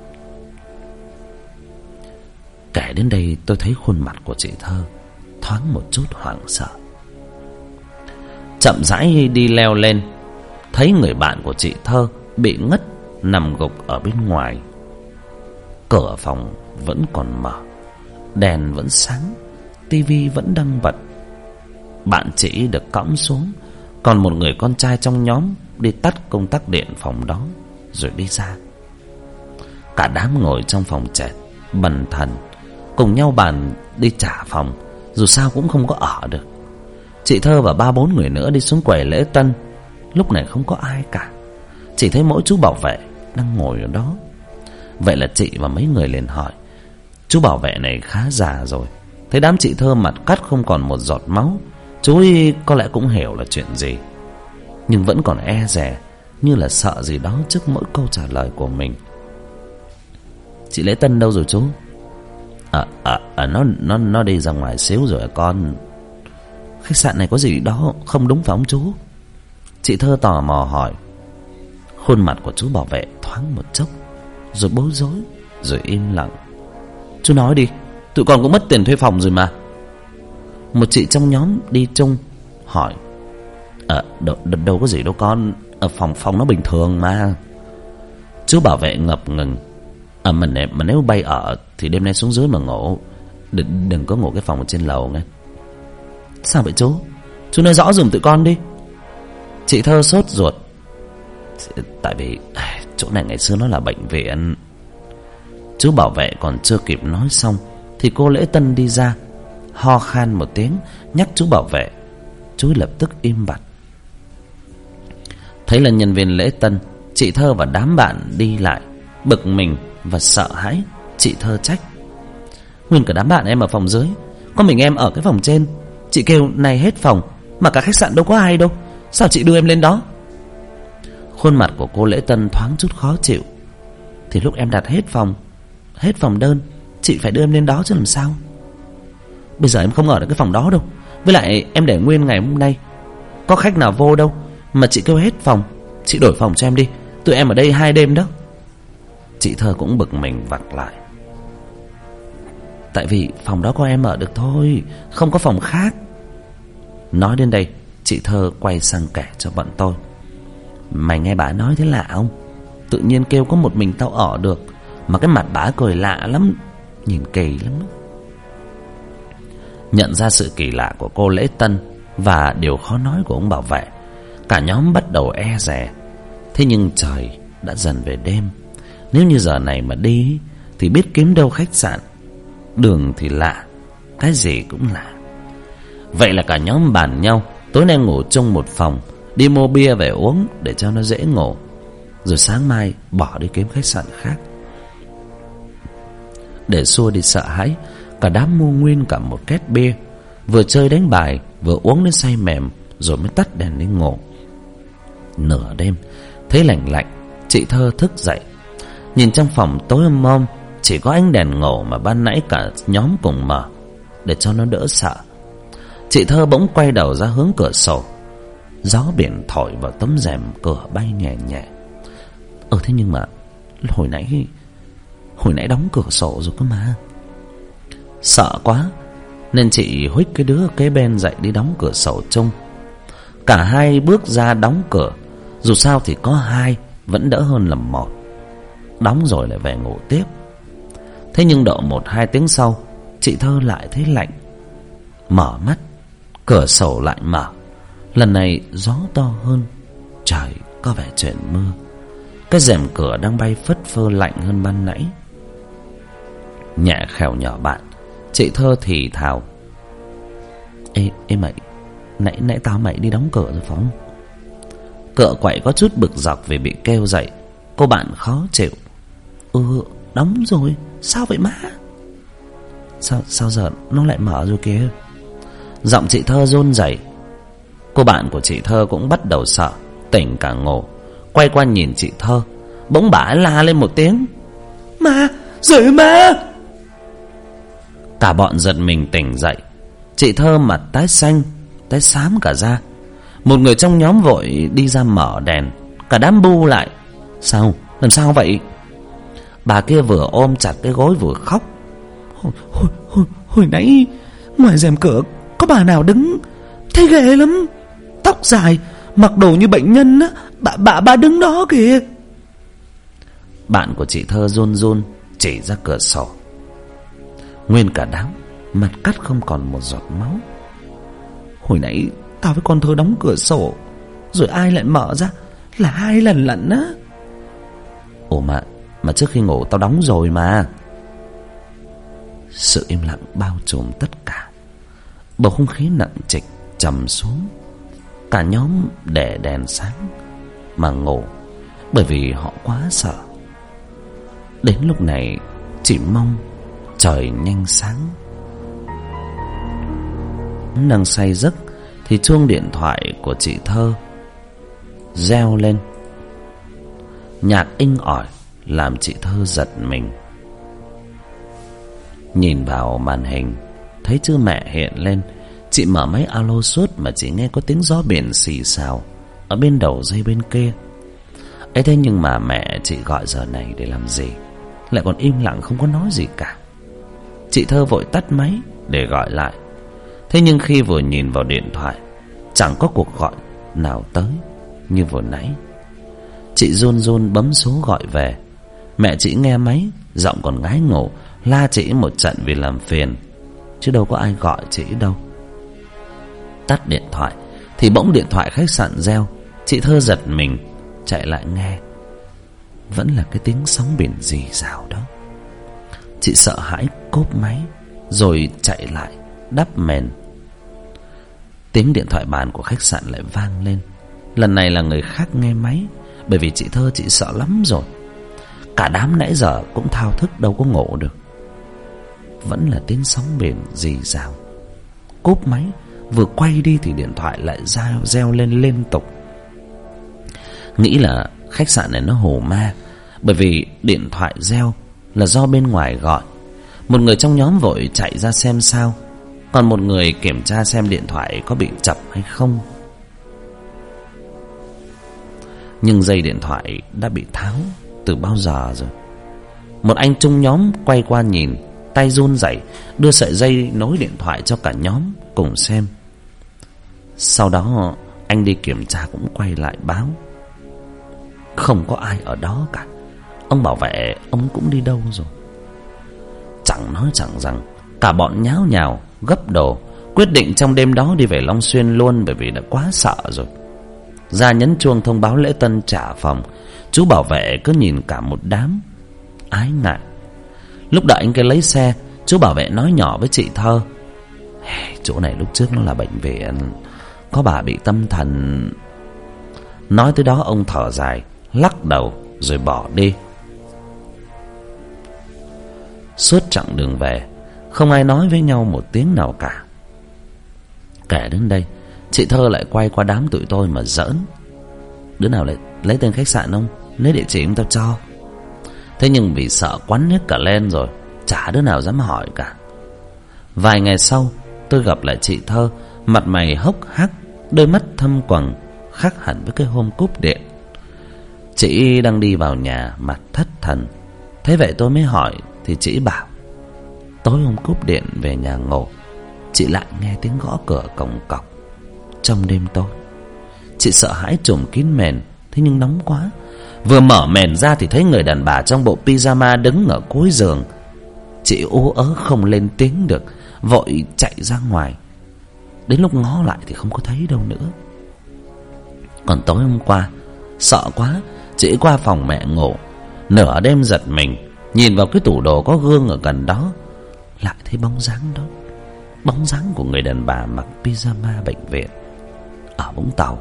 Kể đến đây tôi thấy khuôn mặt của chị Thơ thoáng một chút hoảng sợ. Chậm rãi đi leo lên, thấy người bạn của chị Thơ bị ngất nằm gục ở bên ngoài. Cửa phòng vẫn còn mở, đèn vẫn sáng, tivi vẫn đang bật. Bạn chị được cõng xuống, còn một người con trai trong nhóm đi tắt công tắc điện phòng đó rồi đi ra. Cả đám ngồi trong phòng trệt bần thần, cùng nhau bàn đi trả phòng, dù sao cũng không có ở được. Chị Thơ và ba bốn người nữa đi xuống quầy lễ tân. Lúc này không có ai cả, chỉ thấy mỗi chú bảo vệ đang ngồi ở đó. Vậy là chị và mấy người liền hỏi. Chú bảo vệ này khá già rồi, thấy đám chị Thơ mặt cắt không còn một giọt máu, chú ấy có lẽ cũng hiểu là chuyện gì, nhưng vẫn còn e dè, như là sợ gì đó trước mỗi câu trả lời của mình. Chị lễ tân đâu rồi chú? À, à, à nó, nó, nó đi ra ngoài xíu rồi à con. Khách sạn này có gì đó không đúng phải không chú? Chị Thơ tò mò hỏi. Khuôn mặt của chú bảo vệ thoáng một chốc, rồi bối rối, rồi im lặng. Chú nói đi, tụi con cũng mất tiền thuê phòng rồi mà. Một chị trong nhóm đi chung hỏi. À, đâu, đâu có gì đâu con, ở phòng phòng nó bình thường mà. Chú bảo vệ ngập ngừng. À mà, này, mà nếu bay ở thì đêm nay xuống dưới mà ngủ, đừng, đừng có ngủ cái phòng ở trên lầu nghe. Sao vậy chú? Chú nói rõ giùm tụi con đi. Chị Thơ sốt ruột. Tại vì chỗ này ngày xưa nó là bệnh viện. Chú bảo vệ còn chưa kịp nói xong thì cô lễ tân đi ra, ho khan một tiếng nhắc chú bảo vệ. Chú lập tức im bặt. Thấy là nhân viên lễ tân, chị Thơ và đám bạn đi lại, bực mình và sợ hãi. Chị Thơ trách. Nguyên cả đám bạn em ở phòng dưới, có mình em ở cái phòng trên. Chị kêu này hết phòng, mà cả khách sạn đâu có ai đâu, sao chị đưa em lên đó? Khuôn mặt của cô lễ tân thoáng chút khó chịu. Thì lúc em đặt hết phòng, hết phòng đơn, chị phải đưa em lên đó chứ làm sao. Bây giờ em không ở được cái phòng đó đâu. Với lại em để nguyên ngày hôm nay, có khách nào vô đâu mà chị kêu hết phòng. Chị đổi phòng cho em đi, tụi em ở đây hai đêm đó. Chị Thơ cũng bực mình vặt lại. Tại vì phòng đó có em ở được thôi, không có phòng khác. Nói đến đây, chị Thơ quay sang kể cho bọn tôi. Mày nghe bà nói thế lạ không? Tự nhiên kêu có một mình tao ở được, mà cái mặt bà cười lạ lắm, nhìn kỳ lắm. Nhận ra sự kỳ lạ của cô lễ tân và điều khó nói của ông bảo vệ, cả nhóm bắt đầu e dè. Thế nhưng trời đã dần về đêm, nếu như giờ này mà đi thì biết kiếm đâu khách sạn. Đường thì lạ, cái gì cũng lạ. Vậy là cả nhóm bàn nhau tối nay ngủ chung một phòng, đi mua bia về uống để cho nó dễ ngủ, rồi sáng mai bỏ đi kiếm khách sạn khác. Để xua đi sợ hãi, cả đám mua nguyên cả một két bia, vừa chơi đánh bài vừa uống đến say mềm, rồi mới tắt đèn đi ngủ. Nửa đêm thấy lạnh lạnh, chị Thơ thức dậy. Nhìn trong phòng tối om om, chỉ có ánh đèn ngủ mà ban nãy cả nhóm cùng mở, để cho nó đỡ sợ. Chị Thơ bỗng quay đầu ra hướng cửa sổ. Gió biển thổi vào tấm rèm cửa bay nhẹ nhẹ. Ừ thế nhưng mà hồi nãy Hồi nãy đóng cửa sổ rồi cơ mà. Sợ quá nên chị huých cái đứa kế bên dậy đi đóng cửa sổ chung. Cả hai bước ra đóng cửa. Dù sao thì có hai vẫn đỡ hơn là một. Đóng rồi lại về ngủ tiếp. Thế nhưng độ một hai tiếng sau, chị Thơ lại thấy lạnh. Mở mắt, cửa sổ lại mở. Lần này gió to hơn, trời có vẻ chuyển mưa. Cái rèm cửa đang bay phất phơ lạnh hơn ban nãy. Nhẹ khèo nhỏ bạn, chị Thơ thì thào. Ê, ê mày, nãy nãy tao mày đi đóng cửa rồi phải không? Cựa quậy có chút bực dọc vì bị kêu dậy. Cô bạn khó chịu. Ừ, đóng rồi, sao vậy má? Sao, sao giờ nó lại mở rồi kìa? Giọng chị Thơ run rẩy. Cô bạn của chị Thơ cũng bắt đầu sợ, tỉnh cả ngủ. Quay qua nhìn chị Thơ, bỗng bả la lên một tiếng. Ma, rồi ma! Cả bọn giật mình tỉnh dậy. Chị Thơ mặt tái xanh, tái xám cả da. Một người trong nhóm vội đi ra mở đèn. Cả đám bu lại. Sao, làm sao vậy? Bà kia vừa ôm chặt cái gối vừa khóc. Hồi, hồi, hồi, hồi nãy ngoài rèm cửa có bà nào đứng, thấy ghê lắm. Tóc dài, mặc đồ như bệnh nhân á. Bà, bà, bà đứng đó kìa. Bạn của chị Thơ run run chỉ ra cửa sổ. Nguyên cả đám mặt cắt không còn một giọt máu. Hồi nãy tao với con Thơ đóng cửa sổ, rồi ai lại mở ra là hai lần lận á. Ồ mà Mà trước khi ngủ tao đóng rồi mà. Sự im lặng bao trùm tất cả. Bầu không khí nặng trịch trầm xuống. Cả nhóm để đèn sáng mà ngủ, bởi vì họ quá sợ. Đến lúc này chỉ mong trời nhanh sáng. Đang say giấc thì chuông điện thoại của chị Thơ reo lên. Nhạc inh ỏi làm chị Thơ giật mình. Nhìn vào màn hình thấy chữ mẹ hiện lên. Chị mở máy alo suốt mà chỉ nghe có tiếng gió biển xì xào ở bên đầu dây bên kia. ấy thế nhưng mà mẹ chị gọi giờ này để làm gì, lại còn im lặng không có nói gì cả. Chị Thơ vội tắt máy để gọi lại. Thế nhưng khi vừa nhìn vào điện thoại, chẳng có cuộc gọi nào tới như vừa nãy. Chị run run bấm số gọi về. Mẹ chị nghe máy, giọng còn ngái ngủ, la chị một trận vì làm phiền, chứ đâu có ai gọi chị đâu. Tắt điện thoại thì bỗng điện thoại khách sạn reo. Chị Thơ giật mình chạy lại nghe. Vẫn là cái tiếng sóng biển rì rào đó. Chị sợ hãi cốp máy rồi chạy lại đắp mền. Tiếng điện thoại bàn của khách sạn lại vang lên. Lần này là người khác nghe máy, bởi vì chị Thơ chị sợ lắm rồi. Cả đám nãy giờ cũng thao thức đâu có ngủ được. Vẫn là tiếng sóng biển rì rào. Cốp máy vừa quay đi thì điện thoại lại reo, reo lên liên tục. Nghĩ là khách sạn này nó hồ ma, bởi vì điện thoại reo là do bên ngoài gọi. Một người trong nhóm vội chạy ra xem sao, còn một người kiểm tra xem điện thoại có bị chập hay không. Nhưng dây điện thoại đã bị tháo từ bao giờ rồi. Một anh trong nhóm quay qua nhìn, tay run rẩy đưa sợi dây nối điện thoại cho cả nhóm cùng xem. Sau đó anh đi kiểm tra cũng quay lại báo không có ai ở đó cả. Ông bảo vệ ông cũng đi đâu rồi. Chẳng nói chẳng rằng, cả bọn nháo nhào gấp đồ, quyết định trong đêm đó đi về Long Xuyên luôn, bởi vì đã quá sợ rồi. Ra nhấn chuông thông báo lễ tân trả phòng. Chú bảo vệ cứ nhìn cả một đám ái ngại. Lúc đợi anh kia lấy xe, chú bảo vệ nói nhỏ với chị Thơ: chỗ này lúc trước nó là bệnh viện, có bà bị tâm thần. Nói tới đó ông thở dài, lắc đầu rồi bỏ đi. Suốt chặng đường về, không ai nói với nhau một tiếng nào cả. Kể đến đây, chị Thơ lại quay qua đám tụi tôi mà giỡn: đứa nào lại lấy tên khách sạn không? Lấy địa chỉ em tao cho. Thế nhưng vì sợ quắn hết cả lên rồi, chả đứa nào dám hỏi cả. Vài ngày sau, tôi gặp lại chị Thơ, mặt mày hốc hác, đôi mắt thâm quầng, khác hẳn với cái hôm cúp điện. Chị đang đi vào nhà mặt thất thần. Thế vậy tôi mới hỏi thì chị bảo tối hôm cúp điện về nhà ngủ, chị lại nghe tiếng gõ cửa cổng cọc trong đêm tối. Chị sợ hãi trùm kín mền, thế nhưng nóng quá, vừa mở mền ra thì thấy người đàn bà trong bộ pyjama đứng ở cuối giường. Chị ú ớ không lên tiếng được, vội chạy ra ngoài. Đến lúc ngó lại thì không có thấy đâu nữa. Còn tối hôm qua, sợ quá, chị qua phòng mẹ ngủ. Nửa đêm giật mình, nhìn vào cái tủ đồ có gương ở gần đó, lại thấy bóng dáng đó, bóng dáng của người đàn bà mặc pyjama bệnh viện ở Vũng Tàu.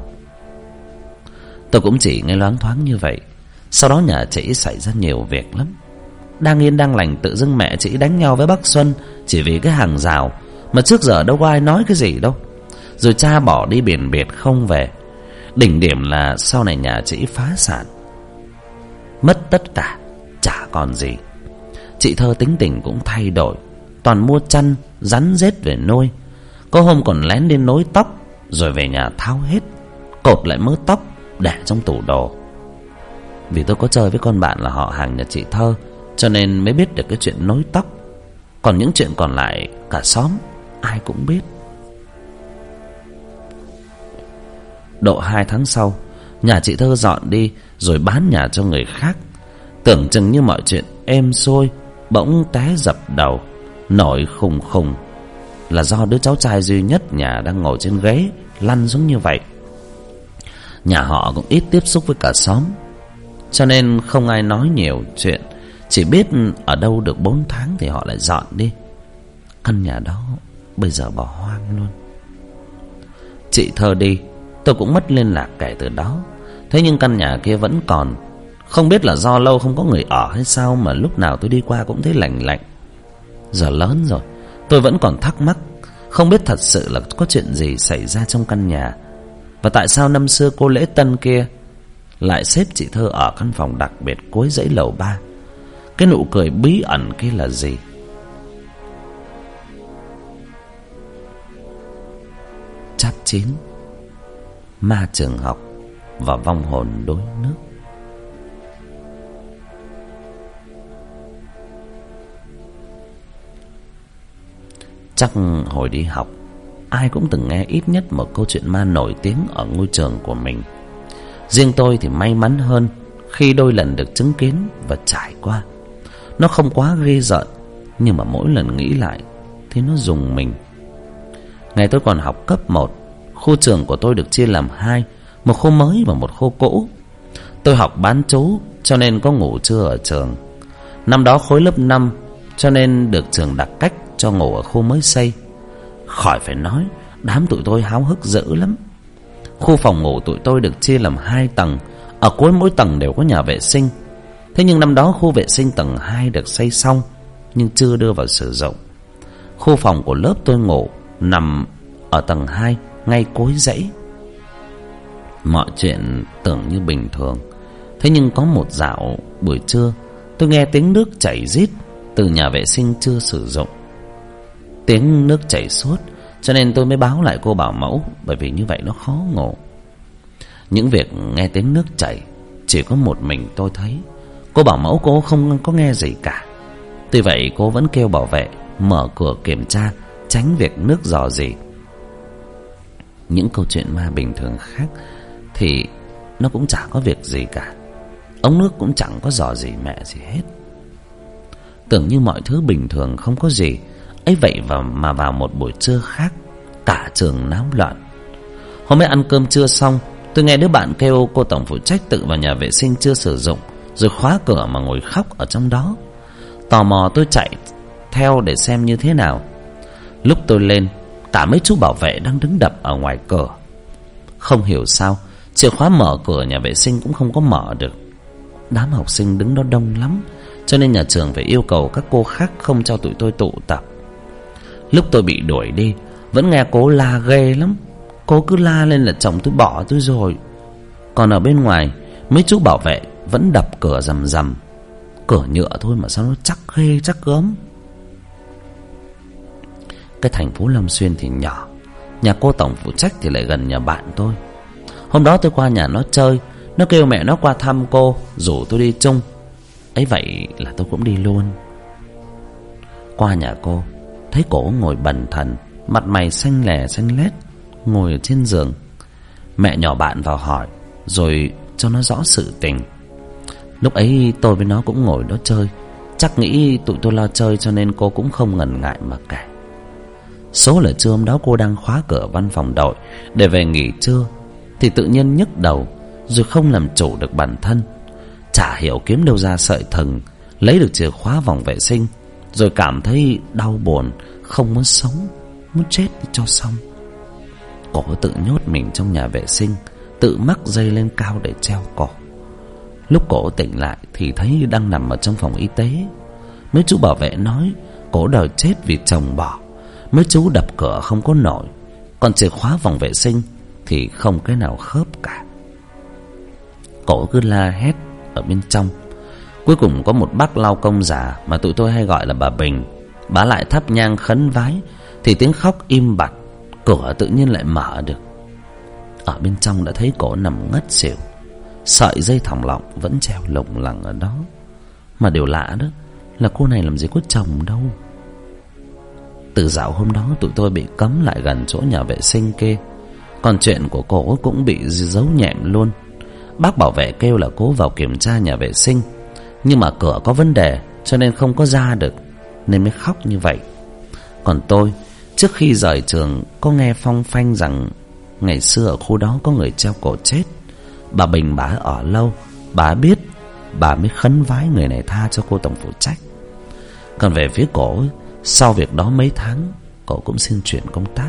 Tôi cũng chỉ nghe loáng thoáng như vậy. Sau đó nhà chị xảy ra nhiều việc lắm. Đang yên đang lành, tự dưng mẹ chị đánh nhau với bác Xuân chỉ vì cái hàng rào mà trước giờ đâu có ai nói cái gì đâu. Rồi cha bỏ đi biển biệt không về. Đỉnh điểm là sau này nhà chị phá sản, mất tất cả, chả còn gì. Chị Thơ tính tình cũng thay đổi, toàn mua chăn rắn rết về nuôi. Có hôm còn lén đi nối tóc, rồi về nhà tháo hết, cột lại mớ tóc để trong tủ đồ. Vì tôi có chơi với con bạn là họ hàng nhà chị Thơ, cho nên mới biết được cái chuyện nối tóc. Còn những chuyện còn lại cả xóm ai cũng biết. Độ hai tháng sau, nhà chị Thơ dọn đi rồi bán nhà cho người khác. Tưởng chừng như mọi chuyện êm xuôi, bỗng té dập đầu, nổi khùng khùng. Là do đứa cháu trai duy nhất nhà đang ngồi trên ghế lăn xuống như vậy. Nhà họ cũng ít tiếp xúc với cả xóm, cho nên không ai nói nhiều chuyện. Chỉ biết ở đâu được bốn tháng thì họ lại dọn đi. Căn nhà đó bây giờ bỏ hoang luôn. Chị Thơ đi, tôi cũng mất liên lạc kể từ đó. Thế nhưng căn nhà kia vẫn còn. Không biết là do lâu không có người ở hay sao mà lúc nào tôi đi qua cũng thấy lạnh lạnh. Giờ lớn rồi, tôi vẫn còn thắc mắc, không biết thật sự là có chuyện gì xảy ra trong căn nhà. Và tại sao năm xưa cô lễ tân kia lại xếp chị Thơ ở căn phòng đặc biệt cuối dãy lầu ba? Cái nụ cười bí ẩn kia là gì? Chap chín, ma trường học và vong hồn đuối nước. Chắc hồi đi học, ai cũng từng nghe ít nhất một câu chuyện ma nổi tiếng ở ngôi trường của mình. Riêng tôi thì may mắn hơn khi đôi lần được chứng kiến và trải qua. Nó không quá ghê rợn, nhưng mà mỗi lần nghĩ lại thì nó rùng mình. Ngày tôi còn học cấp một, khu trường của tôi được chia làm hai, một khu mới và một khu cũ. Tôi học bán trú cho nên có ngủ trưa ở trường. Năm đó khối lớp năm, cho nên được trường đặt cách cho ngủ ở khu mới xây. Khỏi phải nói, đám tụi tôi háo hức dữ lắm. Khu phòng ngủ tụi tôi được chia làm hai tầng, ở cuối mỗi tầng đều có nhà vệ sinh. Thế nhưng năm đó khu vệ sinh tầng hai được xây xong nhưng chưa đưa vào sử dụng. Khu phòng của lớp tôi ngủ nằm ở tầng hai, ngay cuối dãy. Mọi chuyện tưởng như bình thường. Thế nhưng có một dạo buổi trưa, tôi nghe tiếng nước chảy rít từ nhà vệ sinh chưa sử dụng. Tiếng nước chảy suốt, cho nên tôi mới báo lại cô bảo mẫu, bởi vì như vậy nó khó ngủ. Những việc nghe tiếng nước chảy chỉ có một mình tôi thấy. Cô bảo mẫu cô không có nghe gì cả. Tuy vậy cô vẫn kêu bảo vệ mở cửa kiểm tra, tránh việc nước rò rỉ. Những câu chuyện ma bình thường khác thì nó cũng chả có việc gì cả. Ống nước cũng chẳng có rò rỉ mẹ gì hết. Tưởng như mọi thứ bình thường không có gì. Ấy vậy và mà vào một buổi trưa khác, cả trường náo loạn. Hôm ấy ăn cơm trưa xong, tôi nghe đứa bạn kêu cô tổng phụ trách tự vào nhà vệ sinh chưa sử dụng, rồi khóa cửa mà ngồi khóc ở trong đó. Tò mò tôi chạy theo để xem như thế nào. Lúc tôi lên, cả mấy chú bảo vệ đang đứng đập ở ngoài cửa. Không hiểu sao chìa khóa mở cửa nhà vệ sinh cũng không có mở được. Đám học sinh đứng đó đông lắm, cho nên nhà trường phải yêu cầu các cô khác không cho tụi tôi tụ tập. Lúc tôi bị đuổi đi, vẫn nghe cố la ghê lắm. Cố cứ la lên là chồng tôi bỏ tôi rồi. Còn ở bên ngoài, mấy chú bảo vệ vẫn đập cửa rầm rầm. Cửa nhựa thôi mà sao nó chắc ghê chắc gớm. Cái thành phố Long Xuyên thì nhỏ, nhà cô tổng phụ trách thì lại gần nhà bạn tôi. Hôm đó tôi qua nhà nó chơi, nó kêu mẹ nó qua thăm cô, rủ tôi đi chung. Ấy vậy là tôi cũng đi luôn. Qua nhà cô, thấy cổ ngồi bần thần, mặt mày xanh lè xanh lét, ngồi ở trên giường. Mẹ nhỏ bạn vào hỏi, rồi cho nó rõ sự tình. Lúc ấy tôi với nó cũng ngồi đó chơi. Chắc nghĩ tụi tôi lo chơi cho nên cô cũng không ngần ngại mà kể. Số là trưa hôm đó cô đang khóa cửa văn phòng đội để về nghỉ trưa, thì tự nhiên nhức đầu, rồi không làm chủ được bản thân. Chả hiểu kiếm đâu ra sợi thừng, lấy được chìa khóa vòng vệ sinh, rồi cảm thấy đau buồn, không muốn sống, muốn chết đi cho xong. Cổ tự nhốt mình trong nhà vệ sinh, tự mắc dây lên cao để treo cổ. Lúc cổ tỉnh lại thì thấy đang nằm ở trong phòng y tế. Mấy chú bảo vệ nói cổ đòi chết vì chồng bỏ. Mấy chú đập cửa không có nổi, còn chìa khóa vòng vệ sinh thì không cái nào khớp cả. Cổ cứ la hét ở bên trong. Cuối cùng có một bác lao công già mà tụi tôi hay gọi là bà Bình, bà lại thắp nhang khấn vái, thì tiếng khóc im bặt. Cửa tự nhiên lại mở được. Ở bên trong đã thấy cổ nằm ngất xỉu, sợi dây thòng lọng vẫn treo lủng lẳng ở đó. Mà điều lạ đó là cô này làm gì có chồng đâu. Từ dạo hôm đó tụi tôi bị cấm lại gần chỗ nhà vệ sinh kia. Còn chuyện của cổ cũng bị giấu nhẹm luôn. Bác bảo vệ kêu là cố vào kiểm tra nhà vệ sinh, Nhưng mà cửa có vấn đề cho nên không có ra được, nên mới khóc như vậy. Còn tôi, trước khi rời trường có nghe phong phanh rằng ngày xưa ở khu đó có người treo cổ chết. Bà Bình bà ở lâu, bà biết, bà mới khấn vái người này tha cho cô tổng phụ trách. Còn về phía cổ, sau việc đó mấy tháng, cổ cũng xin chuyển công tác.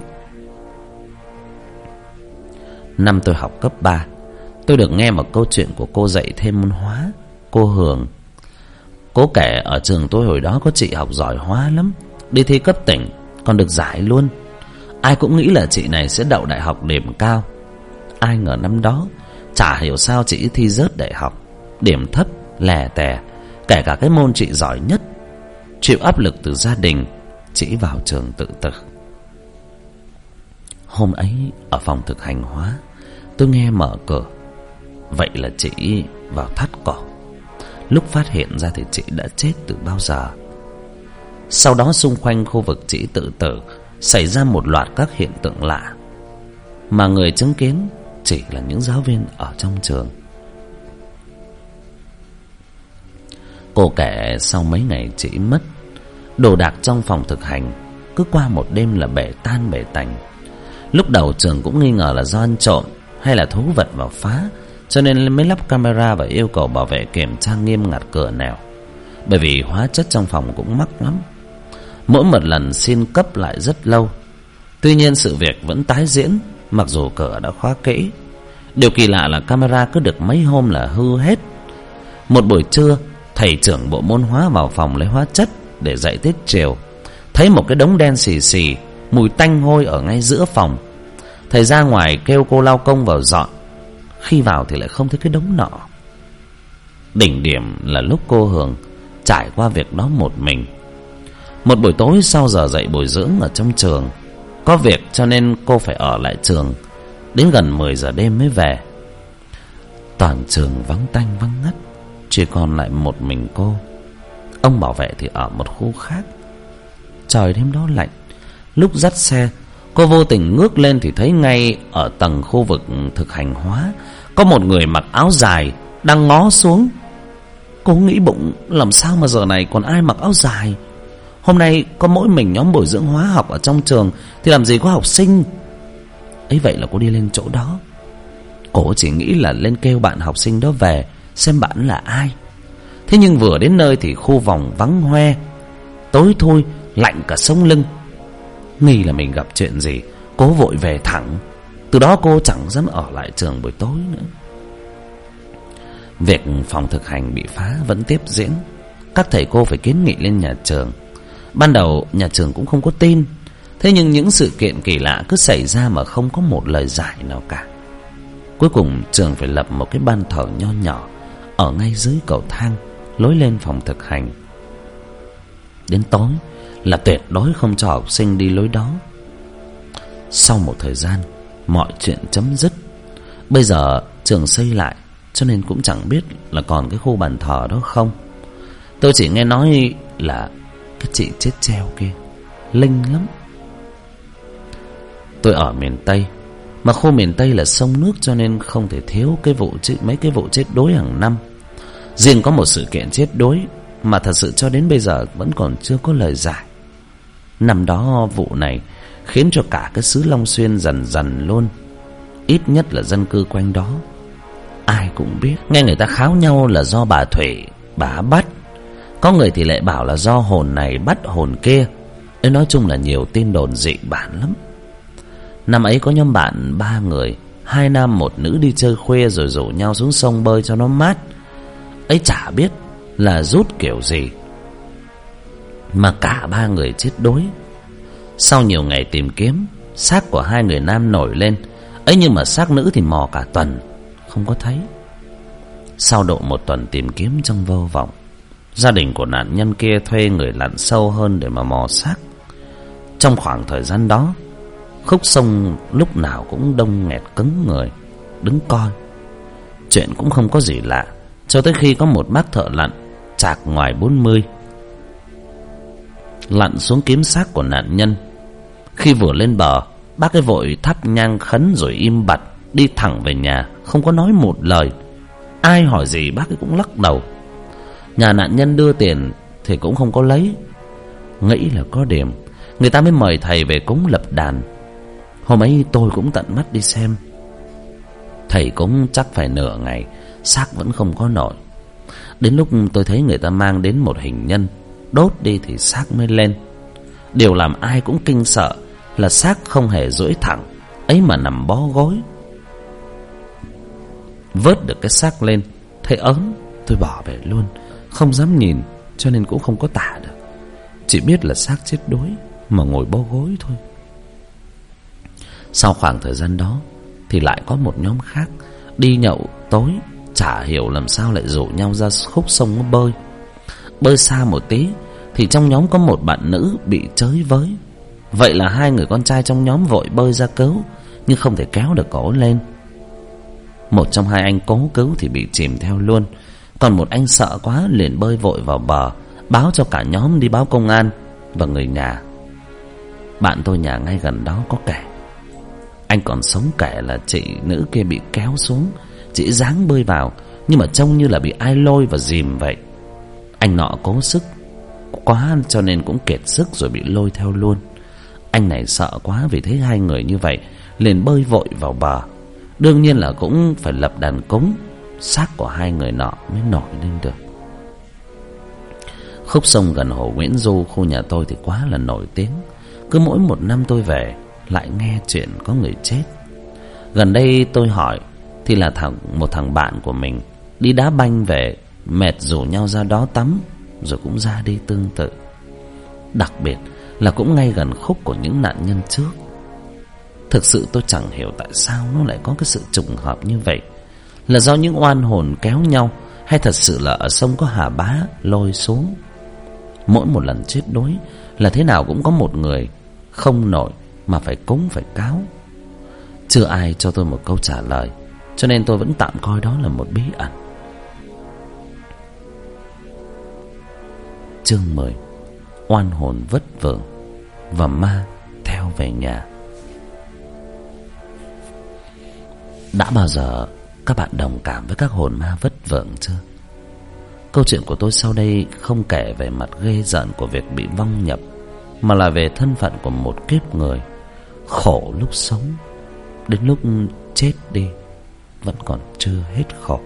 Năm tôi học cấp ba, tôi được nghe một câu chuyện của cô dạy thêm môn hóa, cô Hường. Cô kể ở trường tôi hồi đó có chị học giỏi hóa lắm, đi thi cấp tỉnh còn được giải luôn. Ai cũng nghĩ là chị này sẽ đậu đại học điểm cao. Ai ngờ năm đó chả hiểu sao chị thi rớt đại học, điểm thấp, lè tè. Kể cả cái môn chị giỏi nhất, chịu áp lực từ gia đình, chị vào trường tự tử. Hôm ấy ở phòng thực hành hóa, tôi nghe mở cửa. Vậy là chị vào thắt cổ. Lúc phát hiện ra thì chị đã chết từ bao giờ. Sau đó xung quanh khu vực chị tự tử xảy ra một loạt các hiện tượng lạ, mà người chứng kiến chỉ là những giáo viên ở trong trường. Cô kể sau mấy ngày chị mất, đồ đạc trong phòng thực hành cứ qua một đêm là bể tan bể tành. Lúc đầu trường cũng nghi ngờ là do ăn trộm hay là thú vật vào phá, cho nên mới lắp camera và yêu cầu bảo vệ kiểm tra nghiêm ngặt cửa nẻo. Bởi vì hóa chất trong phòng cũng mắc lắm, mỗi một lần xin cấp lại rất lâu. Tuy nhiên sự việc vẫn tái diễn, mặc dù cửa đã khóa kỹ. Điều kỳ lạ là camera cứ được mấy hôm là hư hết. Một buổi trưa, thầy trưởng bộ môn hóa vào phòng lấy hóa chất để dạy tiết chiều, thấy một cái đống đen xì xì, mùi tanh hôi ở ngay giữa phòng. Thầy ra ngoài kêu cô lao công vào dọn. Khi vào thì lại không thấy cái đống nọ. Đỉnh điểm là lúc cô Hường trải qua việc đó một mình. Một buổi tối sau giờ dạy bồi dưỡng ở trong trường, có việc cho nên cô phải ở lại trường đến gần mười giờ đêm mới về. Toàn trường vắng tanh vắng ngắt, chỉ còn lại một mình cô. Ông bảo vệ thì ở một khu khác. Trời đêm đó lạnh. Lúc dắt xe, cô vô tình ngước lên thì thấy ngay ở tầng khu vực thực hành hóa có một người mặc áo dài đang ngó xuống. Cô nghĩ bụng, làm sao mà giờ này còn ai mặc áo dài? Hôm nay có mỗi mình nhóm bồi dưỡng hóa học ở trong trường thì làm gì có học sinh. Ấy vậy là cô đi lên chỗ đó. Cô chỉ nghĩ là lên kêu bạn học sinh đó về xem bạn là ai. Thế nhưng vừa đến nơi thì khu vòng vắng hoe, tối thui, lạnh cả sống lưng. Nghi là mình gặp chuyện gì, cô vội về thẳng. Từ đó cô chẳng dám ở lại trường buổi tối nữa. Việc phòng thực hành bị phá vẫn tiếp diễn. Các thầy cô phải kiến nghị lên nhà trường. Ban đầu nhà trường cũng không có tin. Thế nhưng những sự kiện kỳ lạ cứ xảy ra mà không có một lời giải nào cả. Cuối cùng trường phải lập một cái ban thờ nho nhỏ ở ngay dưới cầu thang lối lên phòng thực hành. Đến tối là tuyệt đối không cho học sinh đi lối đó. Sau một thời gian, mọi chuyện chấm dứt. Bây giờ trường xây lại, cho nên cũng chẳng biết là còn cái khu bàn thờ đó không. Tôi chỉ nghe nói là cái chị chết treo kia linh lắm. Tôi ở miền Tây, mà khu miền Tây là sông nước, cho nên không thể thiếu cái vụ chết, mấy cái vụ chết đuối hàng năm. Riêng có một sự kiện chết đuối mà thật sự cho đến bây giờ vẫn còn chưa có lời giải. Năm đó vụ này khiến cho cả cái xứ Long Xuyên dần dần luôn. Ít nhất là dân cư quanh đó ai cũng biết. Nghe người ta kháo nhau là do bà Thủy, bà bắt. Có người thì lại bảo là do hồn này bắt hồn kia. Nói, nói chung là nhiều tin đồn dị bản lắm. Năm ấy có nhóm bạn ba người, hai nam một nữ đi chơi khuya rồi rủ nhau xuống sông bơi cho nó mát. Ấy chả biết là rút kiểu gì mà cả ba người chết đuối. Sau nhiều ngày tìm kiếm, xác của hai người nam nổi lên. Ấy nhưng mà xác nữ thì mò cả tuần không có thấy. Sau độ một tuần tìm kiếm trong vô vọng, gia đình của nạn nhân kia thuê người lặn sâu hơn để mà mò xác. Trong khoảng thời gian đó, khúc sông lúc nào cũng đông nghẹt cứng người đứng coi. Chuyện cũng không có gì lạ, cho tới khi có một bác thợ lặn chạc ngoài bốn mươi lặn xuống kiếm xác của nạn nhân. Khi vừa lên bờ, bác ấy vội thắp nhang khấn rồi im bặt đi thẳng về nhà, không có nói một lời. Ai hỏi gì bác ấy cũng lắc đầu. Nhà nạn nhân đưa tiền thì cũng không có lấy. Nghĩ là có điểm, người ta mới mời thầy về cúng lập đàn. Hôm ấy tôi cũng tận mắt đi xem. Thầy cúng chắc phải nửa ngày, xác vẫn không có nổi. Đến lúc tôi thấy người ta mang đến một hình nhân, đốt đi thì xác mới lên. Điều làm ai cũng kinh sợ là xác không hề duỗi thẳng, ấy mà nằm bó gối. Vớt được cái xác lên, thấy ớn, tôi bỏ về luôn, không dám nhìn, cho nên cũng không có tả được. Chỉ biết là xác chết đuối mà ngồi bó gối thôi. Sau khoảng thời gian đó thì lại có một nhóm khác đi nhậu tối, chả hiểu làm sao lại rủ nhau ra khúc sông bơi. Bơi xa một tí thì trong nhóm có một bạn nữ bị chới với. Vậy là hai người con trai trong nhóm vội bơi ra cứu, nhưng không thể kéo được cổ lên. Một trong hai anh cố cứu thì bị chìm theo luôn. Còn một anh sợ quá liền bơi vội vào bờ, báo cho cả nhóm đi báo công an và người nhà. Bạn tôi nhà ngay gần đó có kể. Anh còn sống kể là chị nữ kia bị kéo xuống, chị ráng bơi vào, nhưng mà trông như là bị ai lôi và dìm vậy. Anh nọ cố sức quá cho nên cũng kiệt sức rồi bị lôi theo luôn. Anh này sợ quá vì thấy hai người như vậy, liền bơi vội vào bờ. Đương nhiên là cũng phải lập đàn cúng, xác của hai người nọ mới nổi lên được. Khúc sông gần hồ Nguyễn Du, khu nhà tôi thì quá là nổi tiếng. Cứ mỗi một năm tôi về lại nghe chuyện có người chết. Gần đây tôi hỏi thì là thằng một thằng bạn của mình đi đá banh về, mệt rủ nhau ra đó tắm, rồi cũng ra đi tương tự. Đặc biệt là cũng ngay gần khúc của những nạn nhân trước. Thực sự tôi chẳng hiểu tại sao nó lại có cái sự trùng hợp như vậy. Là do những oan hồn kéo nhau, hay thật sự là ở sông có hà bá lôi xuống. Mỗi một lần chết đuối là thế nào cũng có một người không nổi mà phải cúng phải cáo. Chưa ai cho tôi một câu trả lời, cho nên tôi vẫn tạm coi đó là một bí ẩn. Chương mười. Oan hồn vất vưởng và ma theo về nhà. Đã bao giờ các bạn đồng cảm với các hồn ma vất vưởng chưa? Câu chuyện của tôi sau đây không kể về mặt ghê rợn của việc bị vong nhập, mà là về thân phận của một kiếp người khổ lúc sống, đến lúc chết đi vẫn còn chưa hết khổ.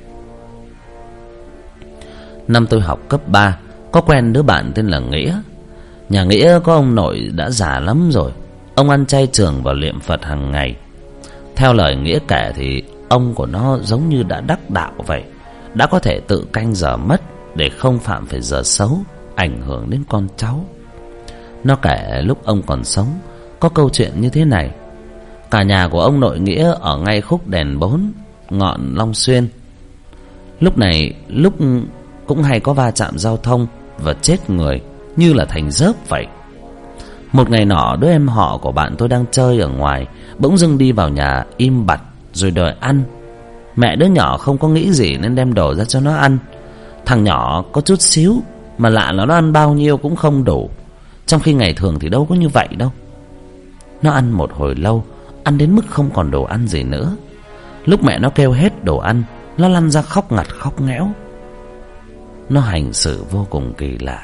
Năm tôi học cấp ba, có quen đứa bạn tên là Nghĩa. Nhà Nghĩa có ông nội đã già lắm rồi. Ông ăn chay trường và niệm Phật hàng ngày. Theo lời Nghĩa kể thì ông của nó giống như đã đắc đạo vậy, đã có thể tự canh giờ mất để không phạm phải giờ xấu, ảnh hưởng đến con cháu. Nó kể lúc ông còn sống có câu chuyện như thế này. Cả nhà của ông nội Nghĩa ở ngay khúc đèn bốn, ngọn Long Xuyên. Lúc này lúc cũng hay có va chạm giao thông và chết người như là thành dớp vậy. Một ngày nọ, đứa em họ của bạn tôi đang chơi ở ngoài, bỗng dưng đi vào nhà im bặt rồi đòi ăn. Mẹ đứa nhỏ không có nghĩ gì nên đem đồ ra cho nó ăn. Thằng nhỏ có chút xíu mà lạ là nó ăn bao nhiêu cũng không đủ, trong khi ngày thường thì đâu có như vậy đâu. Nó ăn một hồi lâu, ăn đến mức không còn đồ ăn gì nữa. Lúc mẹ nó kêu hết đồ ăn, nó lăn ra khóc ngặt khóc nghẽo. Nó hành xử vô cùng kỳ lạ.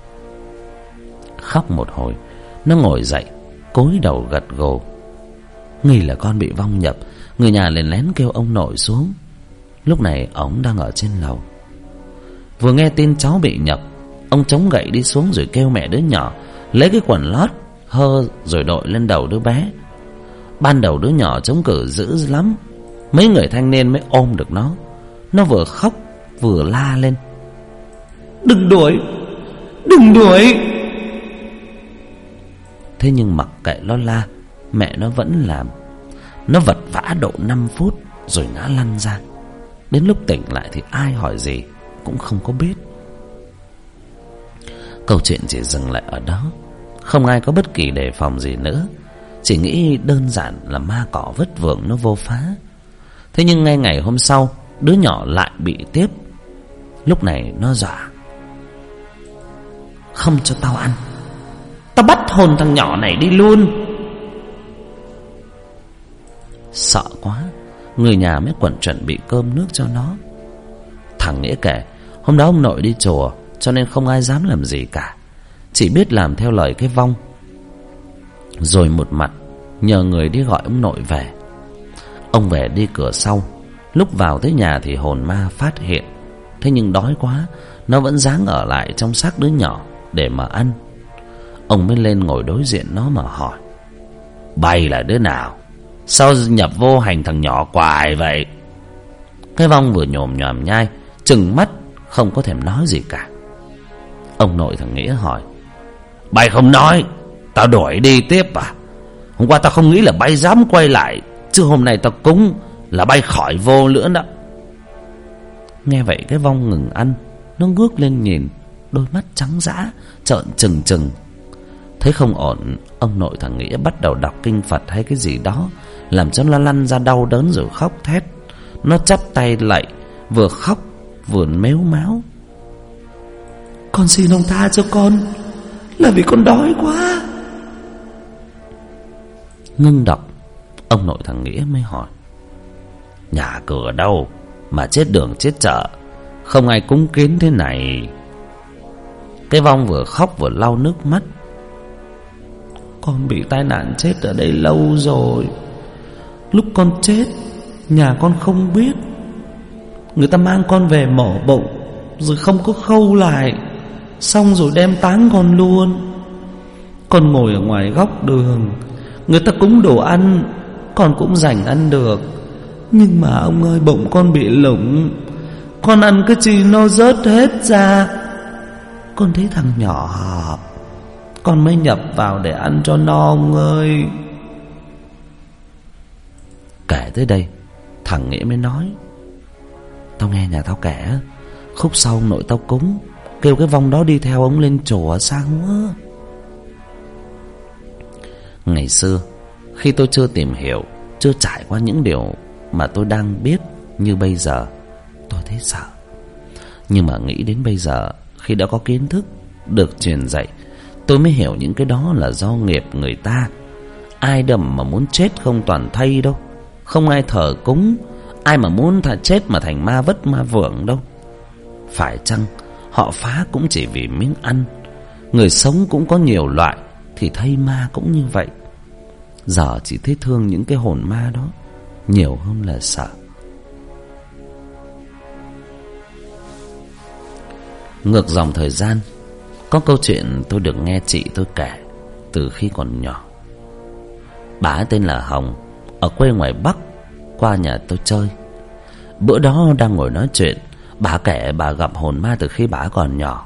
Khóc một hồi, nó ngồi dậy, cúi đầu gật gù. Nghi là con bị vong nhập, người nhà liền lén kêu ông nội xuống. Lúc này ông đang ở trên lầu. Vừa nghe tin cháu bị nhập, ông chống gậy đi xuống rồi kêu mẹ đứa nhỏ lấy cái quần lót hơ rồi đội lên đầu đứa bé. Ban đầu đứa nhỏ chống cự dữ lắm, mấy người thanh niên mới ôm được nó. Nó vừa khóc vừa la lên: "Đừng đuổi, đừng đuổi!" Thế nhưng mặc kệ nó la, mẹ nó vẫn làm. Nó vật vã độ năm phút rồi ngã lăn ra. Đến lúc tỉnh lại thì ai hỏi gì cũng không có biết. Câu chuyện chỉ dừng lại ở đó. Không ai có bất kỳ đề phòng gì nữa, chỉ nghĩ đơn giản là ma cỏ vất vưởng nó vô phá. Thế nhưng ngay ngày hôm sau, đứa nhỏ lại bị tiếp. Lúc này nó dọa: "Không cho tao ăn, tao bắt hồn thằng nhỏ này đi luôn." Sợ quá, người nhà mới quẩn chuẩn bị cơm nước cho nó. Thằng Nghĩa kể Hôm đó ông nội đi chùa, cho nên không ai dám làm gì cả, chỉ biết làm theo lời cái vong. Rồi một mặt nhờ người đi gọi ông nội về. Ông về đi cửa sau. Lúc vào tới nhà thì hồn ma phát hiện. Thế nhưng đói quá, nó vẫn dáng ở lại trong xác đứa nhỏ để mà ăn. Ông mới lên ngồi đối diện nó mà hỏi: Bay là đứa nào? Sao nhập vô hành thằng nhỏ quài vậy? Cái vong vừa nhồm nhòm nhai, trừng mắt không có thèm nói gì cả. Ông nội thằng Nghĩa hỏi: Bay không nói, tao đuổi đi tiếp à? Hôm qua tao không nghĩ là bay dám quay lại, chứ hôm nay tao cúng là bay khỏi vô nữa đó. Nghe vậy cái vong ngừng ăn, nó ngước lên nhìn, đôi mắt trắng dã trợn trừng trừng. Thấy không ổn, ông nội thằng Nghĩa bắt đầu đọc kinh Phật hay cái gì đó, làm cho nó lăn ra đau đớn rồi khóc thét. Nó chắp tay lạy, vừa khóc vừa mếu máo: Con xin ông tha cho con, là vì con đói quá. Ngưng đọc, ông nội thằng Nghĩa mới hỏi: Nhà cửa đâu mà chết đường chết chợ, không ai cúng kiến thế này? Cái vong vừa khóc vừa lau nước mắt: Con bị tai nạn chết ở đây lâu rồi. Lúc con chết, nhà con không biết. Người ta mang con về mổ bụng, rồi không có khâu lại, xong rồi đem táng con luôn. Con ngồi ở ngoài góc đường, người ta cúng đồ ăn, con cũng rảnh ăn được. Nhưng mà ông ơi, bụng con bị lủng, con ăn cái gì nó rớt hết ra. Con thấy thằng nhỏ hợp, con mới nhập vào để ăn cho no ông ơi. Kể tới đây, thằng Nghĩa mới nói: Tao nghe nhà tao kể, khúc sau ông nội tao cúng, kêu cái vong đó đi theo ông lên chùa sang quá. Ngày xưa, khi tôi chưa tìm hiểu, chưa trải qua những điều mà tôi đang biết như bây giờ, tôi thấy sợ. Nhưng mà nghĩ đến bây giờ, khi đã có kiến thức được truyền dạy, tôi mới hiểu những cái đó là do nghiệp người ta. Ai đầm mà muốn chết không toàn thây đâu, không ai thờ cúng, ai mà muốn thà chết mà thành ma vất ma vượng đâu. Phải chăng họ phá cũng chỉ vì miếng ăn? Người sống cũng có nhiều loại, thì thây ma cũng như vậy. Giờ chỉ thấy thương những cái hồn ma đó nhiều hơn là sợ. Ngược dòng thời gian, có câu chuyện tôi được nghe chị tôi kể từ khi còn nhỏ. Bà tên là Hồng, ở quê ngoài Bắc, qua nhà tôi chơi. Bữa đó đang ngồi nói chuyện, bà kể bà gặp hồn ma từ khi bà còn nhỏ.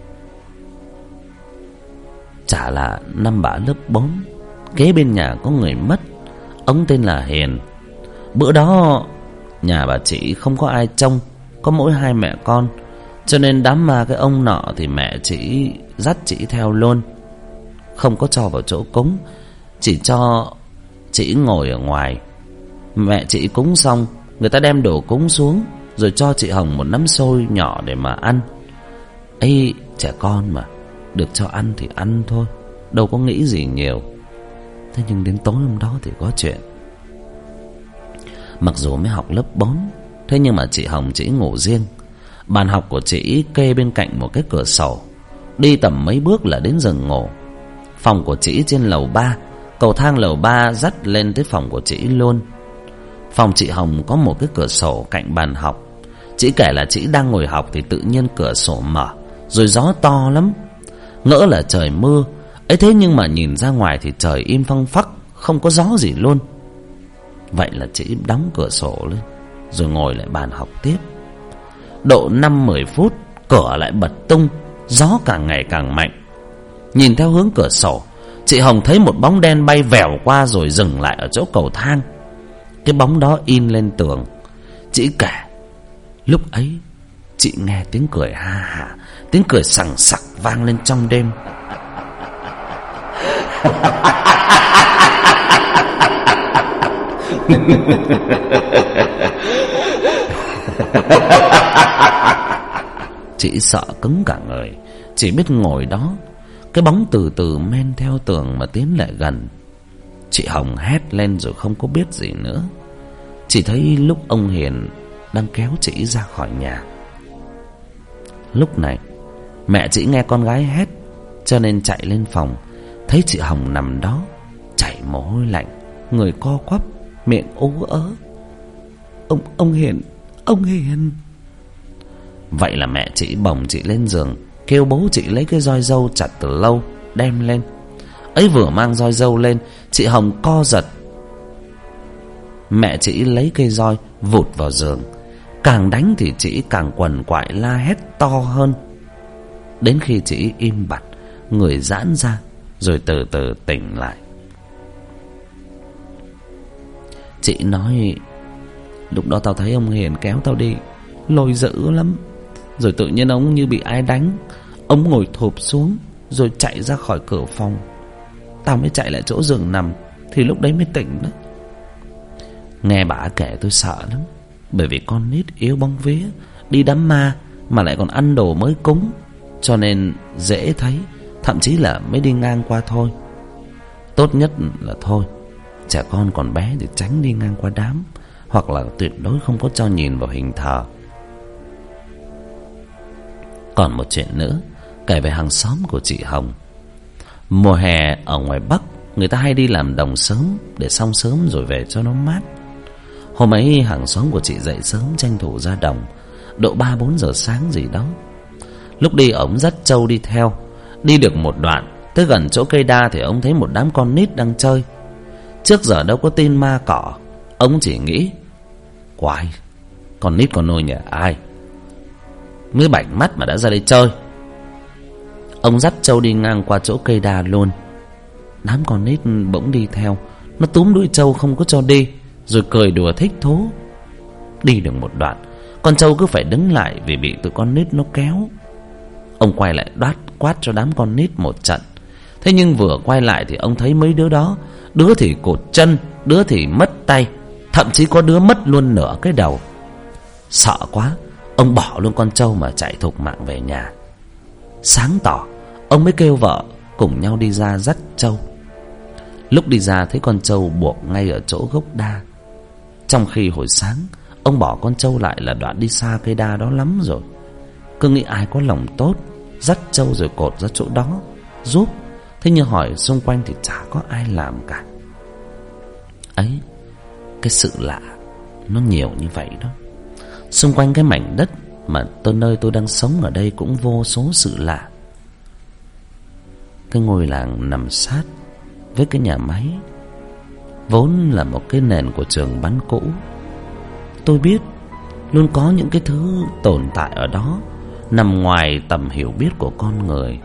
Chả là năm bà lớp bốn, kế bên nhà có người mất, ông tên là Hiền. Bữa đó nhà bà chị không có ai trông, có mỗi hai mẹ con, cho nên đám ma cái ông nọ thì mẹ chị dắt chị theo luôn, không có cho vào chỗ cúng, chỉ cho chị ngồi ở ngoài. Mẹ chị cúng xong, người ta đem đồ cúng xuống, rồi cho chị Hồng một nắm xôi nhỏ để mà ăn. Ấy, trẻ con mà, được cho ăn thì ăn thôi, đâu có nghĩ gì nhiều. Thế nhưng đến tối hôm đó thì có chuyện. Mặc dù mới học lớp bốn, thế nhưng mà chị Hồng chỉ ngủ riêng. Bàn học của chị kê bên cạnh một cái cửa sổ, đi tầm mấy bước là đến giường ngủ. Phòng của chị trên lầu ba, cầu thang lầu ba dắt lên tới phòng của chị luôn. Phòng chị Hồng có một cái cửa sổ cạnh bàn học. Chị kể là chị đang ngồi học thì tự nhiên cửa sổ mở, rồi gió to lắm, ngỡ là trời mưa ấy. Thế nhưng mà nhìn ra ngoài thì trời im phăng phắc, không có gió gì luôn. Vậy là chị đóng cửa sổ lên, rồi ngồi lại bàn học tiếp. Độ năm mười phút, cửa lại bật tung, gió càng ngày càng mạnh. Nhìn theo hướng cửa sổ, chị Hồng thấy một bóng đen bay vèo qua rồi dừng lại ở chỗ cầu thang. Cái bóng đó in lên tường. Chị kể lúc ấy chị nghe tiếng cười ha hả, tiếng cười sằng sặc vang lên trong đêm. Chị sợ cứng cả người, chỉ biết ngồi đó. Cái bóng từ từ men theo tường mà tiến lại gần. Chị Hồng hét lên rồi không có biết gì nữa. Chỉ thấy lúc ông Hiền đang kéo chị ra khỏi nhà. Lúc này mẹ chị nghe con gái hét, cho nên chạy lên phòng, thấy chị Hồng nằm đó, chảy mồ hôi lạnh, người co quắp, miệng ú ớ. Ông, ông Hiền, ông Hiền. Vậy là mẹ chị bồng chị lên giường, kêu bố chị lấy cái roi dâu chặt từ lâu đem lên. Ấy vừa mang roi dâu lên, chị Hồng co giật. Mẹ chị lấy cây roi vụt vào giường, càng đánh thì chị càng quằn quại la hét to hơn, đến khi chị im bặt, người giãn ra, rồi từ từ tỉnh lại. Chị nói: lúc đó tao thấy ông Hiền kéo tao đi, lôi dữ lắm. Rồi tự nhiên ông như bị ai đánh, ông ngồi thụp xuống rồi chạy ra khỏi cửa phòng. Tao mới chạy lại chỗ giường nằm, thì lúc đấy mới tỉnh đó. Nghe bà kể tôi sợ lắm, bởi vì con nít yếu bóng vía, đi đám ma mà lại còn ăn đồ mới cúng, cho nên dễ thấy, thậm chí là mới đi ngang qua thôi. Tốt nhất là thôi, trẻ con còn bé thì tránh đi ngang qua đám, hoặc là tuyệt đối không có cho nhìn vào hình thờ. Còn một chuyện nữa kể về hàng xóm của chị Hồng. Mùa hè ở ngoài Bắc, người ta hay đi làm đồng sớm để xong sớm rồi về cho nó mát. Hôm ấy hàng xóm của chị dậy sớm tranh thủ ra đồng, độ ba bốn giờ sáng gì đó. Lúc đi ổng dắt trâu đi theo. Đi được một đoạn, tới gần chỗ cây đa thì ông thấy một đám con nít đang chơi. Trước giờ đâu có tin ma cỏ, ông chỉ nghĩ: quái, con nít con nôi nhà ai mới bảnh mắt mà đã ra đây chơi. Ông dắt trâu đi ngang qua chỗ cây đa luôn. Đám con nít bỗng đi theo, nó túm đuôi trâu không có cho đi, rồi cười đùa thích thú. Đi được một đoạn, con trâu cứ phải đứng lại vì bị tụi con nít nó kéo. Ông quay lại đoát quát cho đám con nít một trận. Thế nhưng vừa quay lại thì ông thấy mấy đứa đó, đứa thì cụt chân, đứa thì mất tay, thậm chí có đứa mất luôn nửa cái đầu. Sợ quá, ông bỏ luôn con trâu mà chạy thục mạng về nhà. Sáng tỏ, ông mới kêu vợ cùng nhau đi ra dắt trâu. Lúc đi ra thấy con trâu buộc ngay ở chỗ gốc đa, trong khi hồi sáng ông bỏ con trâu lại là đoạn đi xa cây đa đó lắm rồi. Cứ nghĩ ai có lòng tốt dắt trâu rồi cột ra chỗ đó giúp. Thế nhưng hỏi xung quanh thì chả có ai làm cả. Ấy, cái sự lạ nó nhiều như vậy đó. Xung quanh cái mảnh đất mà tôi nơi tôi đang sống ở đây cũng vô số sự lạ. Cái ngôi làng nằm sát với cái nhà máy, vốn là một cái nền của trường bắn cũ. Tôi biết luôn có những cái thứ tồn tại ở đó nằm ngoài tầm hiểu biết của con người.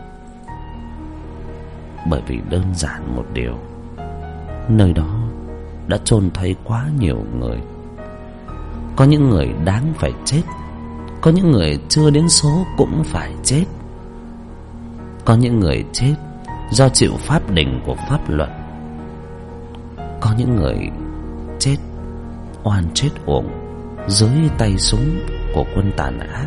Bởi vì đơn giản một điều, nơi đó đã chôn thấy quá nhiều người. Có những người đáng phải chết, có những người chưa đến số cũng phải chết. Có những người chết do chịu pháp đình của pháp luật. Có những người chết oan chết uổng dưới tay súng của quân tàn ác.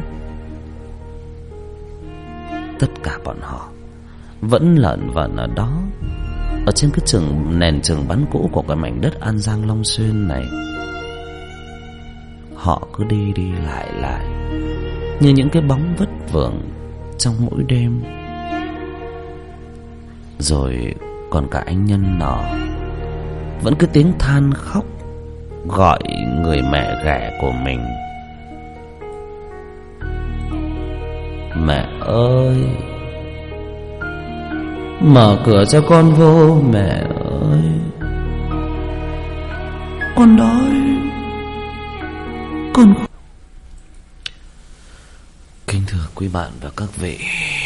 Tất cả bọn họ vẫn lởn vởn ở đó, ở trên cái trường nền trường bắn cũ của cái mảnh đất An Giang Long Xuyên này. Họ cứ đi đi lại lại như những cái bóng vất vưởng trong mỗi đêm. Rồi còn cả anh Nhân nọ vẫn cứ tiếng than khóc gọi người mẹ ghẻ của mình: mẹ ơi, mở cửa cho con vô mẹ ơi, con đói, con. Kính thưa quý bạn và các vị,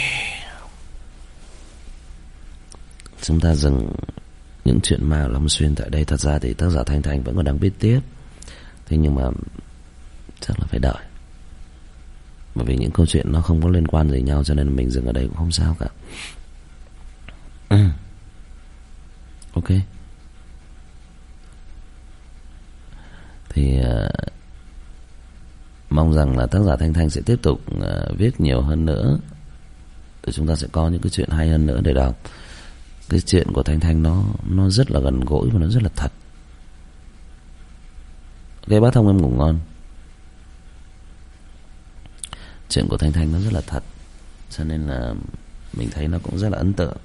chúng ta dừng những chuyện ma ở Long Xuyên tại đây. Thật ra thì tác giả Thanh Thanh vẫn còn đang viết tiếp, thế nhưng mà chắc là phải đợi, bởi vì những câu chuyện nó không có liên quan gì nhau, cho nên mình dừng ở đây cũng không sao cả. ừ. Ok. Thì uh, mong rằng là tác giả Thanh Thanh sẽ tiếp tục uh, viết nhiều hơn nữa, để chúng ta sẽ có những cái chuyện hay hơn nữa để đọc. Cái chuyện của Thanh Thanh nó nó rất là gần gũi và nó rất là thật. Ok bác Thông, em ngủ ngon. Chuyện của Thanh Thanh nó rất là thật, cho nên là mình thấy nó cũng rất là ấn tượng.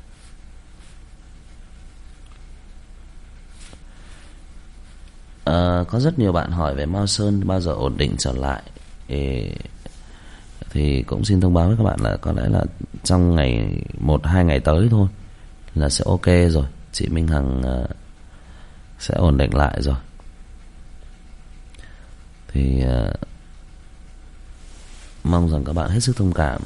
À, có rất nhiều bạn hỏi về Mao Sơn bao giờ ổn định trở lại. Thì, thì cũng xin thông báo với các bạn là có lẽ là trong ngày một hai ngày tới thôi là sẽ ok rồi. Chị Minh Hằng uh, sẽ ổn định lại rồi. Thì uh, mong rằng các bạn hết sức thông cảm.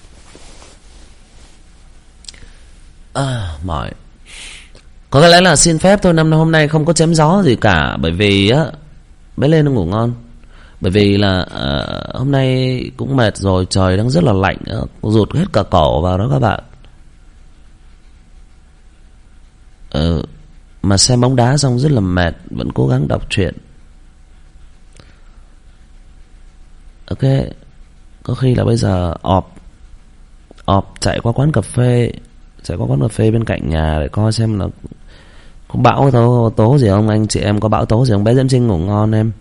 À, mỏi. Có lẽ là xin phép thôi, năm hôm nay không có chém gió gì cả. Bởi vì á, bé lên nó ngủ ngon. Bởi vì là uh, hôm nay cũng mệt rồi, trời đang rất là lạnh, uh, rụt hết cả cổ vào đó các bạn. uh, Mà xem bóng đá xong rất là mệt, vẫn cố gắng đọc truyện. Ok, có khi là bây giờ ọp ọp chạy qua quán cà phê, chạy qua quán cà phê bên cạnh nhà để coi xem là có bão tố, tố gì không. Anh chị em có bão tố gì không? Bé Diễm Trinh ngủ ngon em.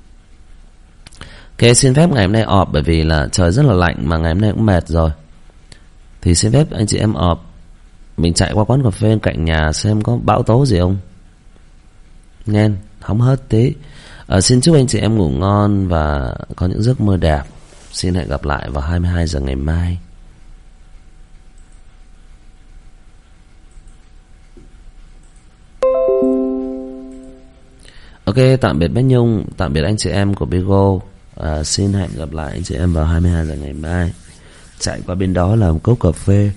Ok, xin phép ngày hôm nay ọp bởi vì là trời rất là lạnh mà ngày hôm nay cũng mệt rồi. Thì xin phép anh chị em ọp, mình chạy qua quán cà phê bên cạnh nhà xem có bão tố gì không. Nghe hóng hớt tí. À, xin chúc anh chị em ngủ ngon và có những giấc mơ đẹp. Xin hẹn gặp lại vào hai mươi hai giờ ngày mai. Ok, tạm biệt Bách Nhung, tạm biệt anh chị em của Bigo. À, xin hẹn gặp lại anh chị em vào hai mươi hai giờ ngày mai. Chạy qua bên đó làm cốc cà phê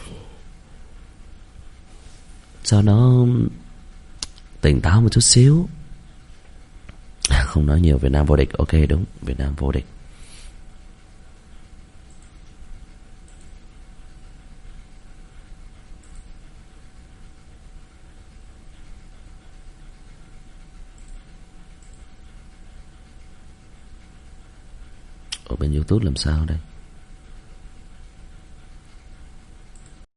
cho nó tỉnh táo một chút xíu. Không nói nhiều, Việt Nam vô địch. Ok, đúng, Việt Nam vô địch. Ở bên YouTube làm sao đây?